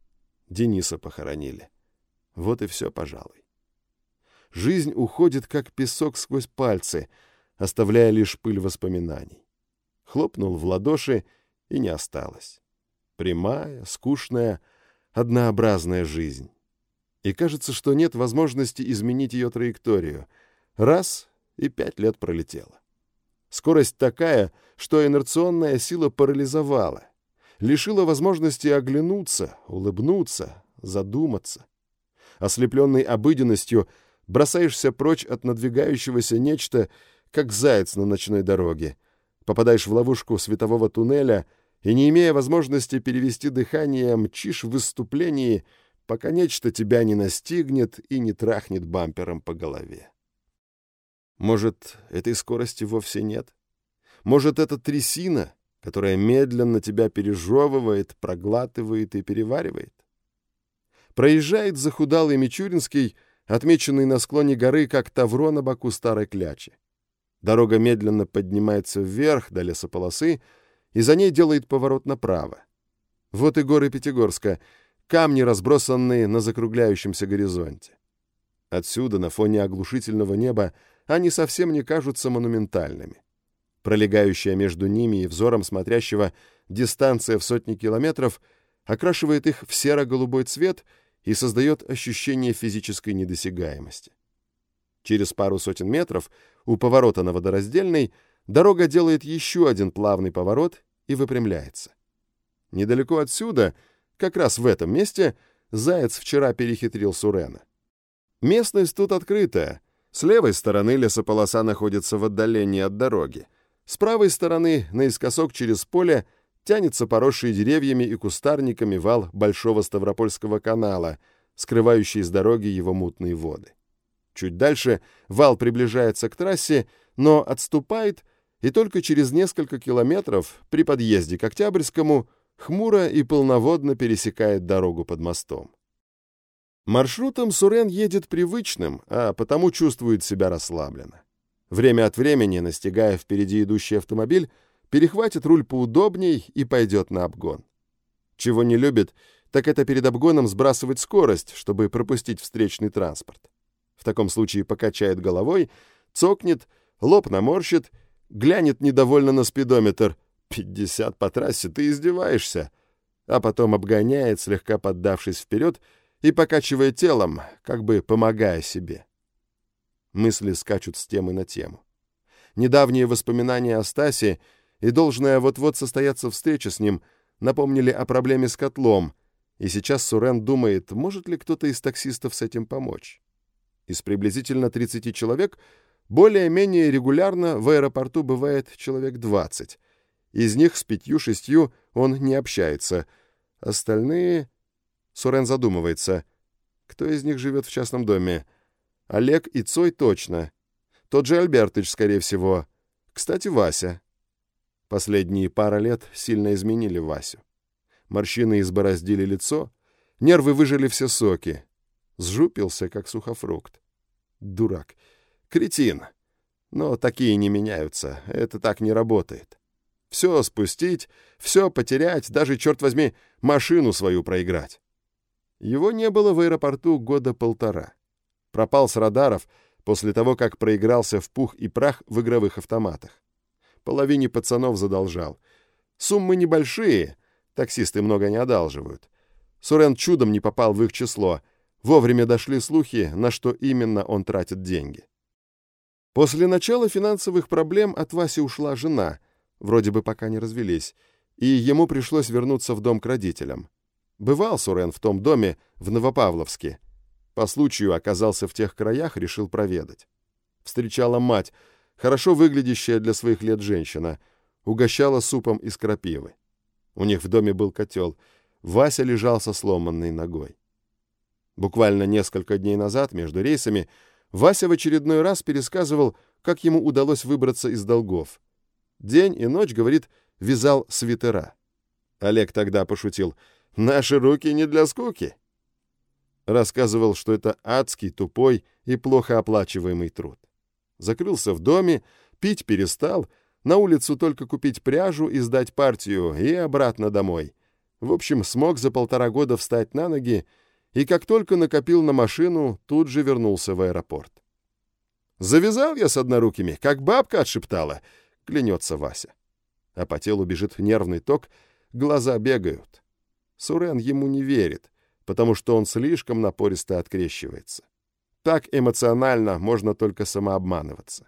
Дениса похоронили. Вот и все, пожалуй. Жизнь уходит, как песок сквозь пальцы, оставляя лишь пыль воспоминаний. Хлопнул в ладоши, и не осталось. Прямая, скучная, однообразная жизнь. И кажется, что нет возможности изменить ее траекторию. Раз — и пять лет пролетело. Скорость такая, что инерционная сила парализовала, лишила возможности оглянуться, улыбнуться, задуматься. Ослепленный обыденностью, бросаешься прочь от надвигающегося нечто, как заяц на ночной дороге. Попадаешь в ловушку светового туннеля и, не имея возможности перевести дыхание, мчишь в выступлении, пока нечто тебя не настигнет и не трахнет бампером по голове. Может, этой скорости вовсе нет? Может, это трясина, которая медленно тебя пережевывает, проглатывает и переваривает? Проезжает захудалый Мичуринский, отмеченный на склоне горы, как тавро на боку старой клячи. Дорога медленно поднимается вверх до лесополосы, и за ней делает поворот направо. Вот и горы Пятигорска, камни, разбросанные на закругляющемся горизонте. Отсюда, на фоне оглушительного неба, они совсем не кажутся монументальными. Пролегающая между ними и взором смотрящего дистанция в сотни километров окрашивает их в серо-голубой цвет и создает ощущение физической недосягаемости. Через пару сотен метров у поворота на Водораздельной дорога делает еще один плавный поворот и выпрямляется. Недалеко отсюда, как раз в этом месте, заяц вчера перехитрил Сурена. Местность тут открытая. С левой стороны лесополоса находится в отдалении от дороги. С правой стороны, наискосок через поле, тянется поросший деревьями и кустарниками вал Большого Ставропольского канала, скрывающий с дороги его мутные воды. Чуть дальше вал приближается к трассе, но отступает, и только через несколько километров при подъезде к Октябрьскому хмуро и полноводно пересекает дорогу под мостом. Маршрутом Сурен едет привычным, а потому чувствует себя расслабленно. Время от времени, настигая впереди идущий автомобиль, перехватит руль поудобней и пойдет на обгон. Чего не любит, так это перед обгоном сбрасывать скорость, чтобы пропустить встречный транспорт. В таком случае покачает головой, цокнет, лоб наморщит, глянет недовольно на спидометр. «Пятьдесят по трассе, ты издеваешься!» А потом обгоняет, слегка поддавшись вперед и покачивая телом, как бы помогая себе. Мысли скачут с темы на тему. Недавние воспоминания о Стасе и должная вот-вот состояться встреча с ним напомнили о проблеме с котлом, и сейчас Сурен думает, может ли кто-то из таксистов с этим помочь. Из приблизительно тридцати человек более-менее регулярно в аэропорту бывает человек двадцать. Из них с пятью-шестью он не общается. Остальные... Сурен задумывается. Кто из них живет в частном доме? Олег и Цой точно. Тот же Альбертыч, скорее всего. Кстати, Вася. Последние пара лет сильно изменили Васю. Морщины избороздили лицо, нервы выжили все соки. Сжупился, как сухофрукт. Дурак. Кретин. Но такие не меняются. Это так не работает. Все спустить, все потерять, даже, черт возьми, машину свою проиграть. Его не было в аэропорту года полтора. Пропал с радаров после того, как проигрался в пух и прах в игровых автоматах. Половине пацанов задолжал. Суммы небольшие, таксисты много не одалживают. Сурен чудом не попал в их число. Вовремя дошли слухи, на что именно он тратит деньги. После начала финансовых проблем от Васи ушла жена, вроде бы пока не развелись, и ему пришлось вернуться в дом к родителям. Бывал Сурен в том доме в Новопавловске. По случаю оказался в тех краях, решил проведать. Встречала мать, хорошо выглядящая для своих лет женщина, угощала супом из крапивы. У них в доме был котел. Вася лежал со сломанной ногой. Буквально несколько дней назад, между рейсами, Вася в очередной раз пересказывал, как ему удалось выбраться из долгов. День и ночь, говорит, вязал свитера. Олег тогда пошутил: «Наши руки не для скуки». Рассказывал, что это адский, тупой и плохо оплачиваемый труд. Закрылся в доме, пить перестал, на улицу только купить пряжу и сдать партию, и обратно домой. В общем, смог за полтора года встать на ноги, и как только накопил на машину, тут же вернулся в аэропорт. «Завязал я с однорукими, как бабка отшептала», — клянется Вася. А по телу бежит нервный ток, глаза бегают. Сурен ему не верит, потому что он слишком напористо открещивается. Так эмоционально можно только самообманываться.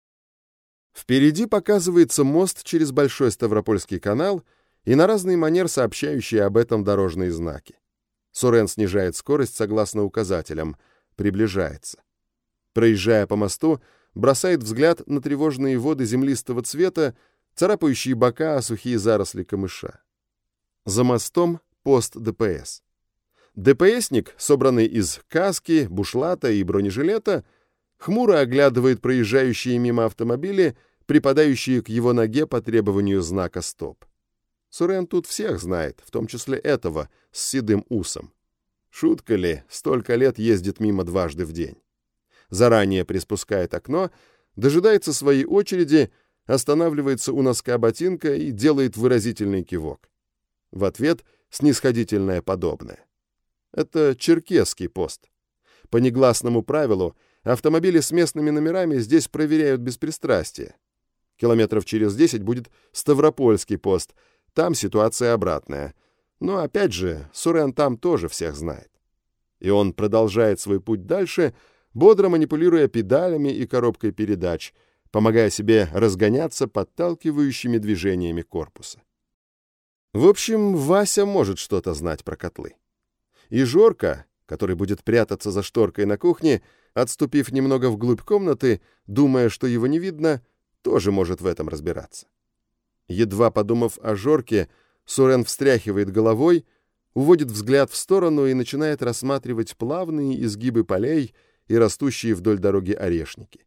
Впереди показывается мост через Большой Ставропольский канал и на разный манер сообщающие об этом дорожные знаки. Сурен снижает скорость согласно указателям, приближается. Проезжая по мосту, бросает взгляд на тревожные воды землистого цвета, царапающие бока о сухие заросли камыша. За мостом пост ДПС. ДПСник, собранный из каски, бушлата и бронежилета, хмуро оглядывает проезжающие мимо автомобили, припадающие к его ноге по требованию знака «Стоп». Сурен тут всех знает, в том числе этого, с седым усом. Шутка ли, столько лет ездит мимо дважды в день. Заранее приспускает окно, дожидается своей очереди, останавливается у носка ботинка и делает выразительный кивок. В ответ снисходительное подобное. Это черкесский пост. По негласному правилу автомобили с местными номерами здесь проверяют без пристрастия. Километров через десять будет Ставропольский пост, там ситуация обратная. Но опять же, Сурен там тоже всех знает. И он продолжает свой путь дальше, бодро манипулируя педалями и коробкой передач, помогая себе разгоняться подталкивающими движениями корпуса. В общем, Вася может что-то знать про котлы. И Жорка, который будет прятаться за шторкой на кухне, отступив немного вглубь комнаты, думая, что его не видно, тоже может в этом разбираться. Едва подумав о Жорке, Сурен встряхивает головой, уводит взгляд в сторону и начинает рассматривать плавные изгибы полей и растущие вдоль дороги орешники.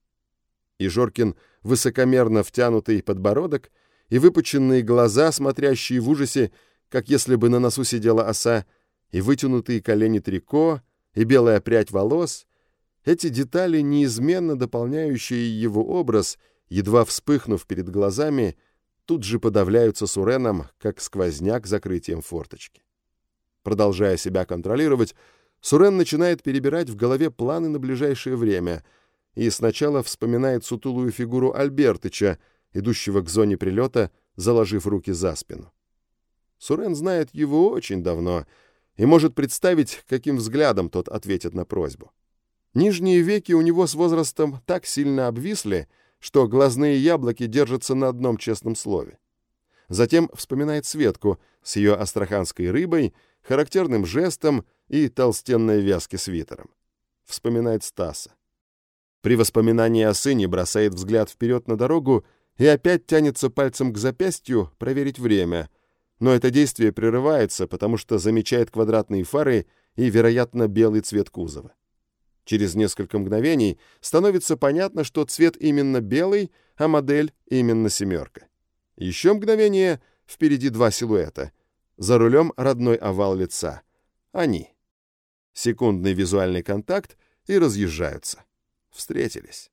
И Жоркин высокомерно втянутый подбородок и выпученные глаза, смотрящие в ужасе, как если бы на носу сидела оса, и вытянутые колени трико, и белая прядь волос — эти детали, неизменно дополняющие его образ, едва вспыхнув перед глазами, тут же подавляются Суреном, как сквозняк закрытием форточки. Продолжая себя контролировать, Сурен начинает перебирать в голове планы на ближайшее время и сначала вспоминает сутулую фигуру Альбертыча, идущего к зоне прилета, заложив руки за спину. Сурен знает его очень давно и может представить, каким взглядом тот ответит на просьбу. Нижние веки у него с возрастом так сильно обвисли, что глазные яблоки держатся на одном честном слове. Затем вспоминает Светку с ее астраханской рыбой, характерным жестом и толстенной вязки свитером. Вспоминает Стаса. При воспоминании о сыне бросает взгляд вперед на дорогу и опять тянется пальцем к запястью проверить время, но это действие прерывается, потому что замечает квадратные фары и, вероятно, белый цвет кузова. Через несколько мгновений становится понятно, что цвет именно белый, а модель именно семерка. Еще мгновение, впереди два силуэта. За рулем родной овал лица. Они. Секундный визуальный контакт и разъезжаются. Встретились.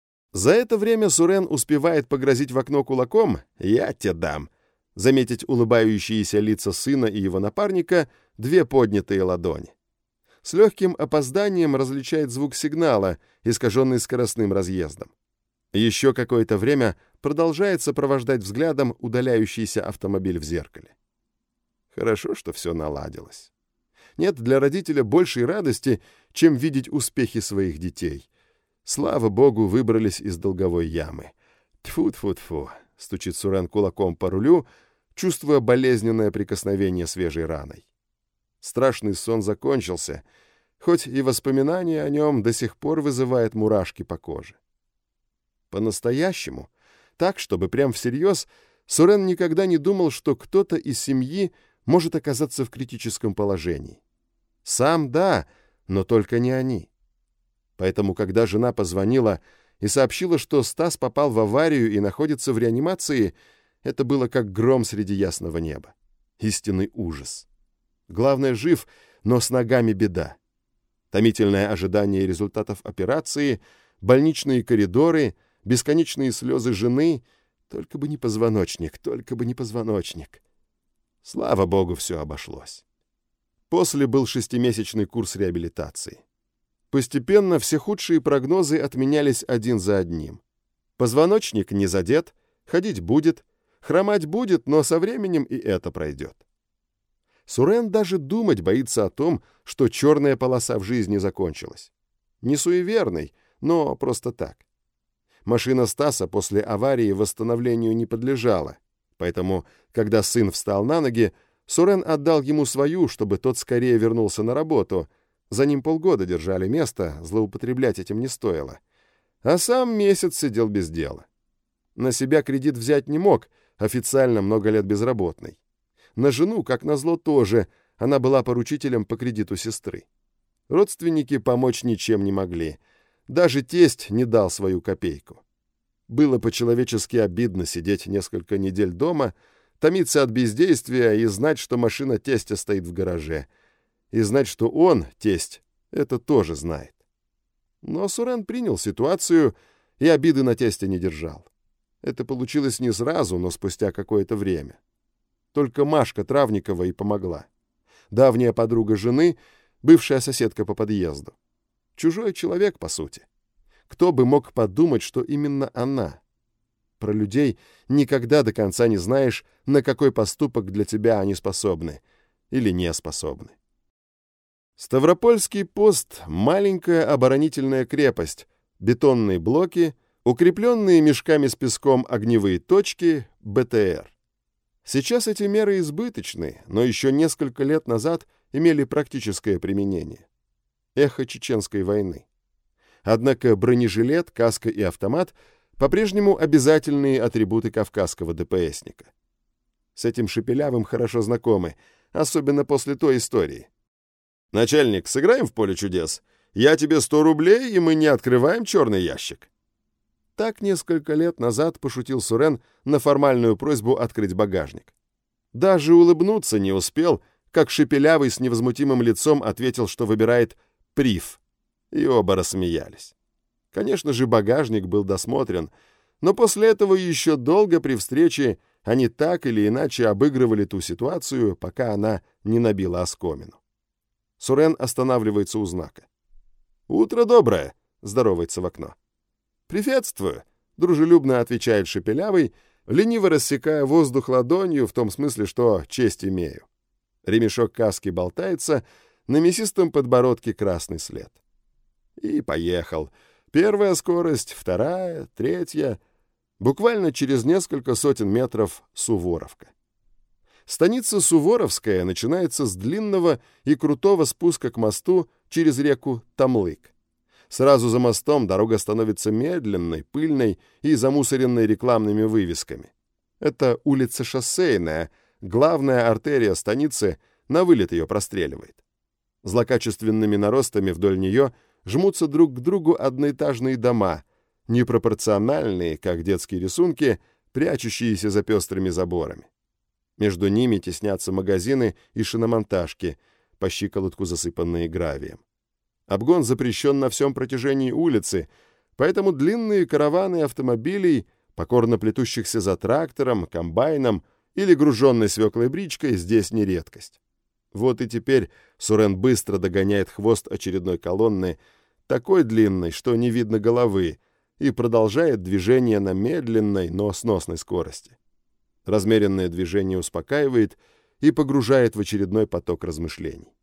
За это время Сурен успевает погрозить в окно кулаком «Я те дам», заметить улыбающиеся лица сына и его напарника, две поднятые ладони. С легким опозданием различает звук сигнала, искаженный скоростным разъездом. Еще какое-то время продолжает сопровождать взглядом удаляющийся автомобиль в зеркале. Хорошо, что все наладилось. Нет для родителя большей радости, чем видеть успехи своих детей. Слава богу, выбрались из долговой ямы. Тьфу-тьфу-тьфу, стучит Сурен кулаком по рулю, чувствуя болезненное прикосновение свежей раной. Страшный сон закончился, хоть и воспоминание о нем до сих пор вызывает мурашки по коже. По-настоящему, так, чтобы прям всерьез, Сурен никогда не думал, что кто-то из семьи может оказаться в критическом положении. Сам да, но только не они. Поэтому, когда жена позвонила и сообщила, что Стас попал в аварию и находится в реанимации, это было как гром среди ясного неба. Истинный ужас. Главное, жив, но с ногами беда. Томительное ожидание результатов операции, больничные коридоры, бесконечные слезы жены. Только бы не позвоночник, только бы не позвоночник. Слава богу, все обошлось. После был шестимесячный курс реабилитации. Постепенно все худшие прогнозы отменялись один за одним. Позвоночник не задет, ходить будет, хромать будет, но со временем и это пройдет. Сурен даже думать боится о том, что черная полоса в жизни закончилась. Не суеверный, но просто так. Машина Стаса после аварии восстановлению не подлежала, поэтому, когда сын встал на ноги, Сурен отдал ему свою, чтобы тот скорее вернулся на работу. За ним полгода держали место, злоупотреблять этим не стоило. А сам месяц сидел без дела. На себя кредит взять не мог, официально много лет безработный. На жену, как назло, тоже. Она была поручителем по кредиту сестры. Родственники помочь ничем не могли. Даже тесть не дал свою копейку. Было по-человечески обидно сидеть несколько недель дома, томиться от бездействия и знать, что машина тестя стоит в гараже. И знать, что он, тесть, это тоже знает. Но Сурен принял ситуацию и обиды на тестя не держал. Это получилось не сразу, но спустя какое-то время. Только Машка Травникова и помогла. Давняя подруга жены, бывшая соседка по подъезду. Чужой человек, по сути. Кто бы мог подумать, что именно она? Про людей никогда до конца не знаешь, на какой поступок для тебя они способны или не способны. Ставропольский пост — маленькая оборонительная крепость, бетонные блоки, укрепленные мешками с песком огневые точки, БТР. Сейчас эти меры избыточны, но еще несколько лет назад имели практическое применение. Эхо Чеченской войны. Однако бронежилет, каска и автомат по-прежнему обязательные атрибуты кавказского ДПСника. С этим Шепелявым хорошо знакомы, особенно после той истории. «Начальник, сыграем в поле чудес? Я тебе сто рублей, и мы не открываем черный ящик». Так несколько лет назад пошутил Сурен на формальную просьбу открыть багажник. Даже улыбнуться не успел, как Шепелявый с невозмутимым лицом ответил, что выбирает «Прив». И оба рассмеялись. Конечно же, багажник был досмотрен, но после этого еще долго при встрече они так или иначе обыгрывали ту ситуацию, пока она не набила оскомину. Сурен останавливается у знака. «Утро доброе», — здоровается в окно. «Приветствую», — дружелюбно отвечает Шепелявый, лениво рассекая воздух ладонью в том смысле, что честь имею. Ремешок каски болтается, на мясистом подбородке красный след. И поехал. Первая скорость, вторая, третья. Буквально через несколько сотен метров Суворовка. Станица Суворовская начинается с длинного и крутого спуска к мосту через реку Тамлык. Сразу за мостом дорога становится медленной, пыльной и замусоренной рекламными вывесками. Это улица Шоссейная, главная артерия станицы, на вылет ее простреливает. Злокачественными наростами вдоль нее жмутся друг к другу одноэтажные дома, непропорциональные, как детские рисунки, прячущиеся за пестрыми заборами. Между ними теснятся магазины и шиномонтажки, по щиколотку засыпанные гравием. Обгон запрещен на всем протяжении улицы, поэтому длинные караваны автомобилей, покорно плетущихся за трактором, комбайном или груженной свеклой бричкой, здесь не редкость. Вот и теперь Сурен быстро догоняет хвост очередной колонны, такой длинной, что не видно головы, и продолжает движение на медленной, но сносной скорости. Размеренное движение успокаивает и погружает в очередной поток размышлений.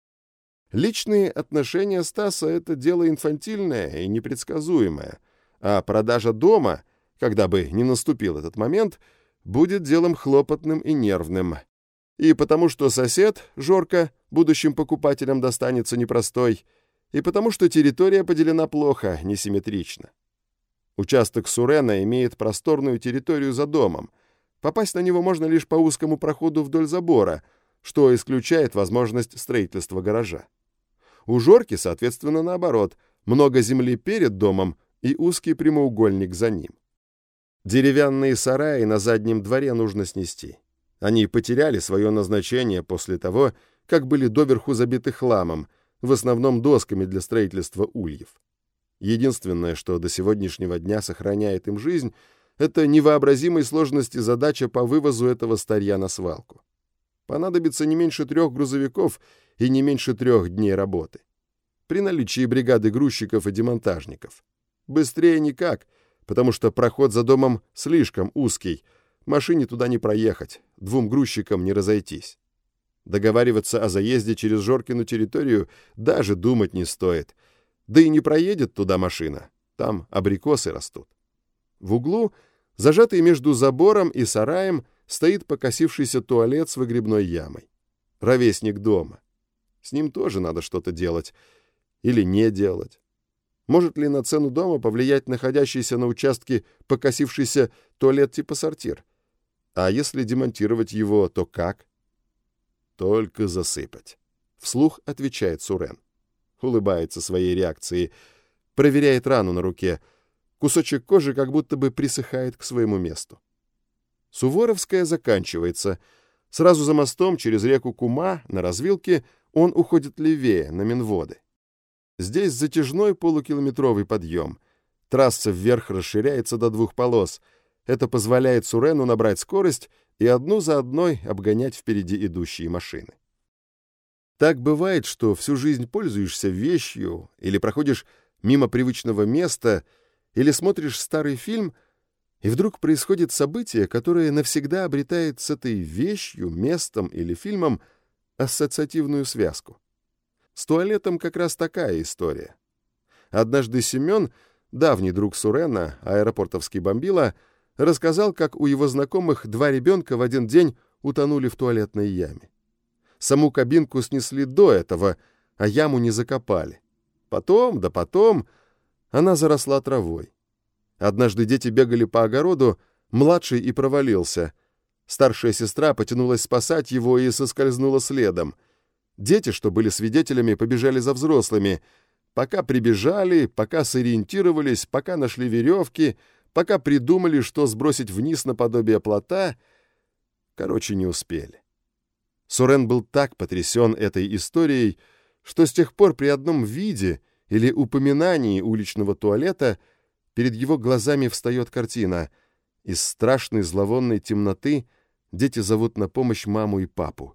Личные отношения Стаса — это дело инфантильное и непредсказуемое, а продажа дома, когда бы ни наступил этот момент, будет делом хлопотным и нервным. И потому что сосед, Жорка, будущим покупателям достанется непростой, и потому что территория поделена плохо, несимметрично. Участок Сурена имеет просторную территорию за домом. Попасть на него можно лишь по узкому проходу вдоль забора, что исключает возможность строительства гаража. У Жорки, соответственно, наоборот, много земли перед домом и узкий прямоугольник за ним. Деревянные сараи на заднем дворе нужно снести. Они потеряли свое назначение после того, как были доверху забиты хламом, в основном досками для строительства ульев. Единственное, что до сегодняшнего дня сохраняет им жизнь, это невообразимой сложности задача по вывозу этого старья на свалку. Понадобится не меньше трех грузовиков и не меньше трех дней работы. При наличии бригады грузчиков и демонтажников. Быстрее никак, потому что проход за домом слишком узкий, машине туда не проехать, двум грузчикам не разойтись. Договариваться о заезде через Жоркину территорию даже думать не стоит. Да и не проедет туда машина, там абрикосы растут. В углу, зажатый между забором и сараем, стоит покосившийся туалет с выгребной ямой. Ровесник дома. С ним тоже надо что-то делать. Или не делать. Может ли на цену дома повлиять находящийся на участке покосившийся туалет типа сортир? А если демонтировать его, то как? Только засыпать. Вслух отвечает Сурен. Улыбается своей реакции. Проверяет рану на руке. Кусочек кожи как будто бы присыхает к своему месту. Суворовская заканчивается. Сразу за мостом через реку Кума на развилке он уходит левее, на Минводы. Здесь затяжной полукилометровый подъем. Трасса вверх расширяется до двух полос. Это позволяет Сурену набрать скорость и одну за одной обгонять впереди идущие машины. Так бывает, что всю жизнь пользуешься вещью или проходишь мимо привычного места, или смотришь старый фильм, и вдруг происходит событие, которое навсегда обретает с этой вещью, местом или фильмом ассоциативную связку. С туалетом как раз такая история. Однажды Семен, давний друг Сурена, аэропортовский бомбила, рассказал, как у его знакомых два ребенка в один день утонули в туалетной яме. Саму кабинку снесли до этого, а яму не закопали. Потом, да потом, она заросла травой. Однажды дети бегали по огороду, младший и провалился. Старшая сестра потянулась спасать его и соскользнула следом. Дети, что были свидетелями, побежали за взрослыми. Пока прибежали, пока сориентировались, пока нашли веревки, пока придумали, что сбросить вниз наподобие плота, короче, не успели. Сурен был так потрясен этой историей, что с тех пор при одном виде или упоминании уличного туалета перед его глазами встает картина: из страшной зловонной темноты дети зовут на помощь маму и папу.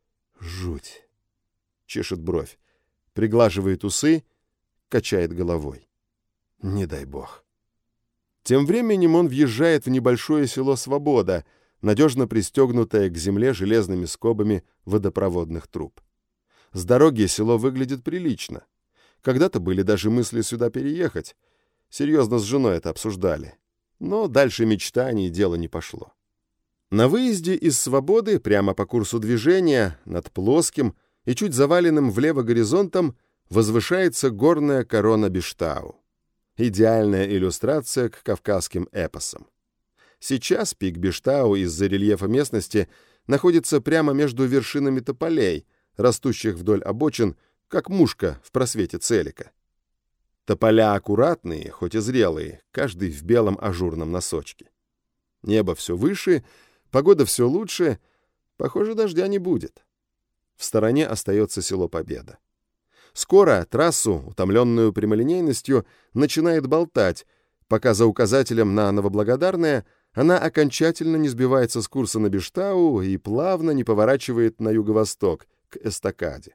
Жуть. Чешет бровь, приглаживает усы, качает головой. Не дай бог. Тем временем он въезжает в небольшое село Свобода, надежно пристегнутое к земле железными скобами водопроводных труб. С дороги село выглядит прилично. Когда-то были даже мысли сюда переехать. Серьезно с женой это обсуждали. Но дальше мечтаний дело не пошло. На выезде из Свободы, прямо по курсу движения, над плоским и чуть заваленным влево горизонтом, возвышается горная корона Биштау. Идеальная иллюстрация к кавказским эпосам. Сейчас пик Биштау из-за рельефа местности находится прямо между вершинами тополей, растущих вдоль обочин, как мушка в просвете целика. Тополя аккуратные, хоть и зрелые, каждый в белом ажурном носочке. Небо все выше, погода все лучше, похоже, дождя не будет. В стороне остается село Победа. Скоро трассу, утомленную прямолинейностью, начинает болтать, пока за указателем на Новоблагодарное она окончательно не сбивается с курса на Биштау и плавно не поворачивает на юго-восток, к эстакаде.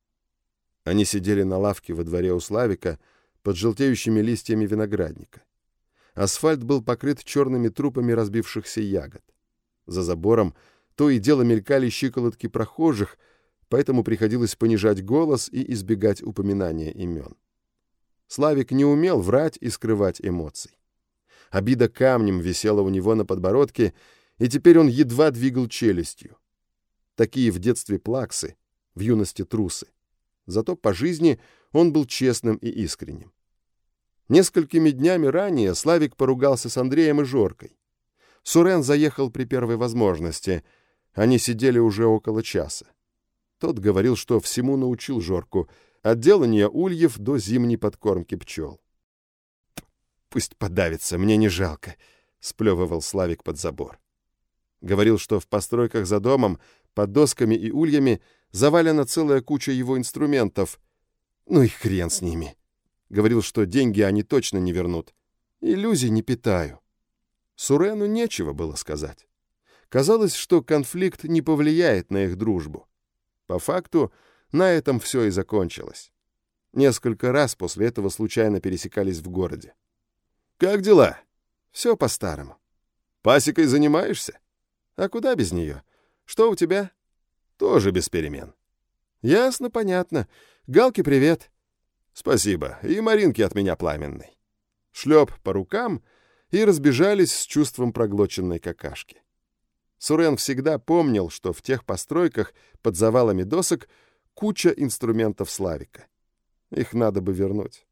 Они сидели на лавке во дворе у Славика под желтеющими листьями виноградника. Асфальт был покрыт черными трупами разбившихся ягод. За забором то и дело мелькали щиколотки прохожих, поэтому приходилось понижать голос и избегать упоминания имен. Славик не умел врать и скрывать эмоций. Обида камнем висела у него на подбородке, и теперь он едва двигал челюстью. Такие в детстве плаксы, в юности трусы. Зато по жизни он был честным и искренним. Несколькими днями ранее Славик поругался с Андреем и Жоркой. Сурен заехал при первой возможности. Они сидели уже около часа. Тот говорил, что всему научил Жорку, от делания ульев до зимней подкормки пчел. «Пусть подавится, мне не жалко», — сплевывал Славик под забор. Говорил, что в постройках за домом, под досками и ульями, завалена целая куча его инструментов. Ну и хрен с ними. Говорил, что деньги они точно не вернут. Иллюзий не питаю. Сурену нечего было сказать. Казалось, что конфликт не повлияет на их дружбу. По факту, на этом все и закончилось. Несколько раз после этого случайно пересекались в городе. «Как дела?» «Все по-старому». «Пасекой занимаешься?» «А куда без нее? Что у тебя?» «Тоже без перемен». «Ясно, понятно. Галке привет». «Спасибо. И Маринке от меня пламенной». Шлеп по рукам и разбежались с чувством проглоченной какашки. Сурен всегда помнил, что в тех постройках под завалами досок куча инструментов Славика. Их надо бы вернуть.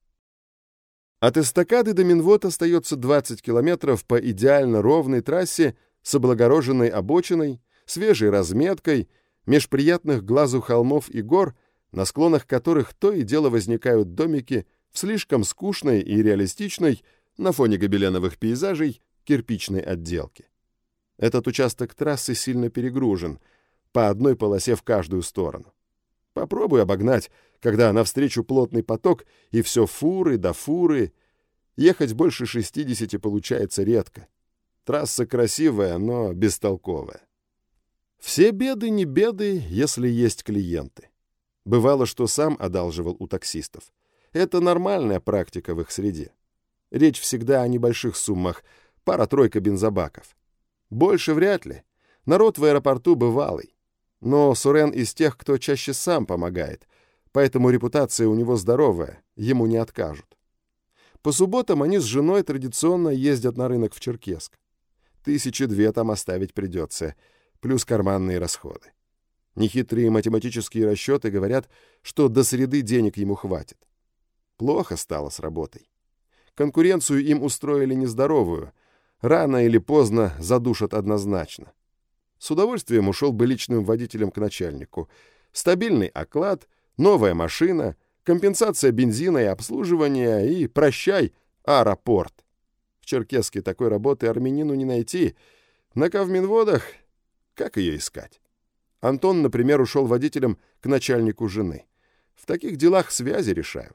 От эстакады до Минвод остается двадцать километров по идеально ровной трассе с облагороженной обочиной, свежей разметкой, меж приятных глазу холмов и гор, на склонах которых то и дело возникают домики в слишком скучной и реалистичной, на фоне гобеленовых пейзажей, кирпичной отделке. Этот участок трассы сильно перегружен, по одной полосе в каждую сторону. Попробуй обогнать, когда навстречу плотный поток, и все фуры да фуры. Ехать больше шестидесяти получается редко. Трасса красивая, но бестолковая. Все беды не беды, если есть клиенты. Бывало, что сам одалживал у таксистов. Это нормальная практика в их среде. Речь всегда о небольших суммах, пара-тройка бензобаков. Больше вряд ли. Народ в аэропорту бывалый. Но Сурен из тех, кто чаще сам помогает, поэтому репутация у него здоровая, ему не откажут. По субботам они с женой традиционно ездят на рынок в Черкесск. Тысячи две там оставить придется, плюс карманные расходы. Нехитрые математические расчеты говорят, что до среды денег ему хватит. Плохо стало с работой. Конкуренцию им устроили нездоровую. Рано или поздно задушат однозначно. С удовольствием ушел бы личным водителем к начальнику. Стабильный оклад, новая машина, компенсация бензина и обслуживания, и прощай, аэропорт. В Черкесске такой работы армянину не найти. На Кавминводах как ее искать? Антон, например, ушел водителем к начальнику жены. В таких делах связи решают.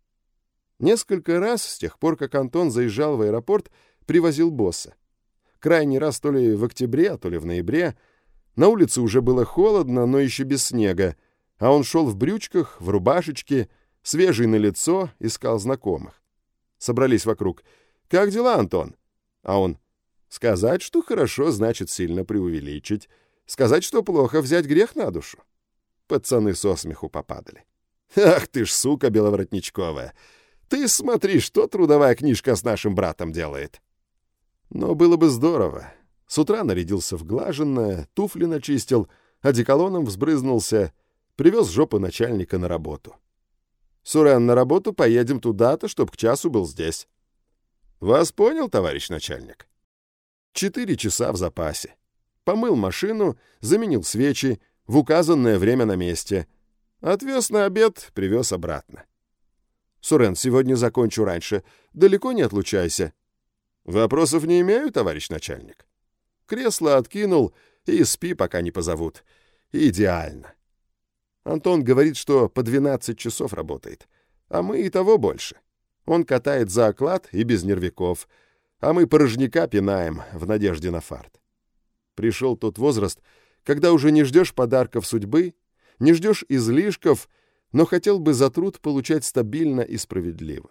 Несколько раз с тех пор, как Антон заезжал в аэропорт, привозил босса. Крайний раз то ли в октябре, то ли в ноябре. На улице уже было холодно, но еще без снега, а он шел в брючках, в рубашечке, свежий на лицо, искал знакомых. Собрались вокруг. «Как дела, Антон?» А он: «Сказать, что хорошо, значит сильно преувеличить. Сказать, что плохо, взять грех на душу». Пацаны со смеху попадали. «Ах ты ж, сука беловоротничковая! Ты смотри, что трудовая книжка с нашим братом делает!» Но было бы здорово. С утра нарядился в глаженное, туфли начистил, одеколоном взбрызнулся, привез жопу начальника на работу. «Сурен, на работу поедем туда-то, чтоб к часу был здесь». «Вас понял, товарищ начальник?» Четыре часа в запасе. Помыл машину, заменил свечи, в указанное время на месте. Отвез на обед, привез обратно. «Сурен, сегодня закончу раньше. Далеко не отлучайся». «Вопросов не имею, товарищ начальник». Кресло откинул и спи, пока не позовут. Идеально. Антон говорит, что по двенадцать часов работает, а мы и того больше. Он катает за оклад и без нервяков, а мы порожняка пинаем в надежде на фарт. Пришел тот возраст, когда уже не ждешь подарков судьбы, не ждешь излишков, но хотел бы за труд получать стабильно и справедливо.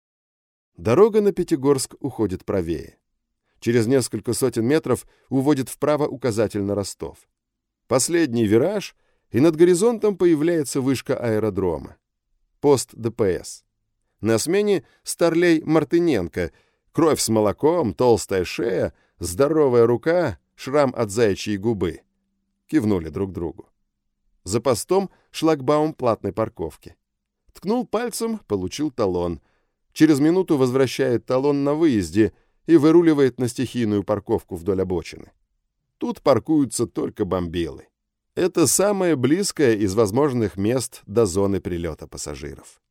Дорога на Пятигорск уходит правее. Через несколько сотен метров уводит вправо указатель на Ростов. Последний вираж, и над горизонтом появляется вышка аэродрома. Пост ДПС. На смене старлей Мартыненко. Кровь с молоком, толстая шея, здоровая рука, шрам от заячьей губы. Кивнули друг другу. За постом шлагбаум платной парковки. Ткнул пальцем, получил талон. Через минуту возвращает талон на выезде и выруливает на стихийную парковку вдоль обочины. Тут паркуются только бомбилы. Это самое близкое из возможных мест до зоны прилета пассажиров.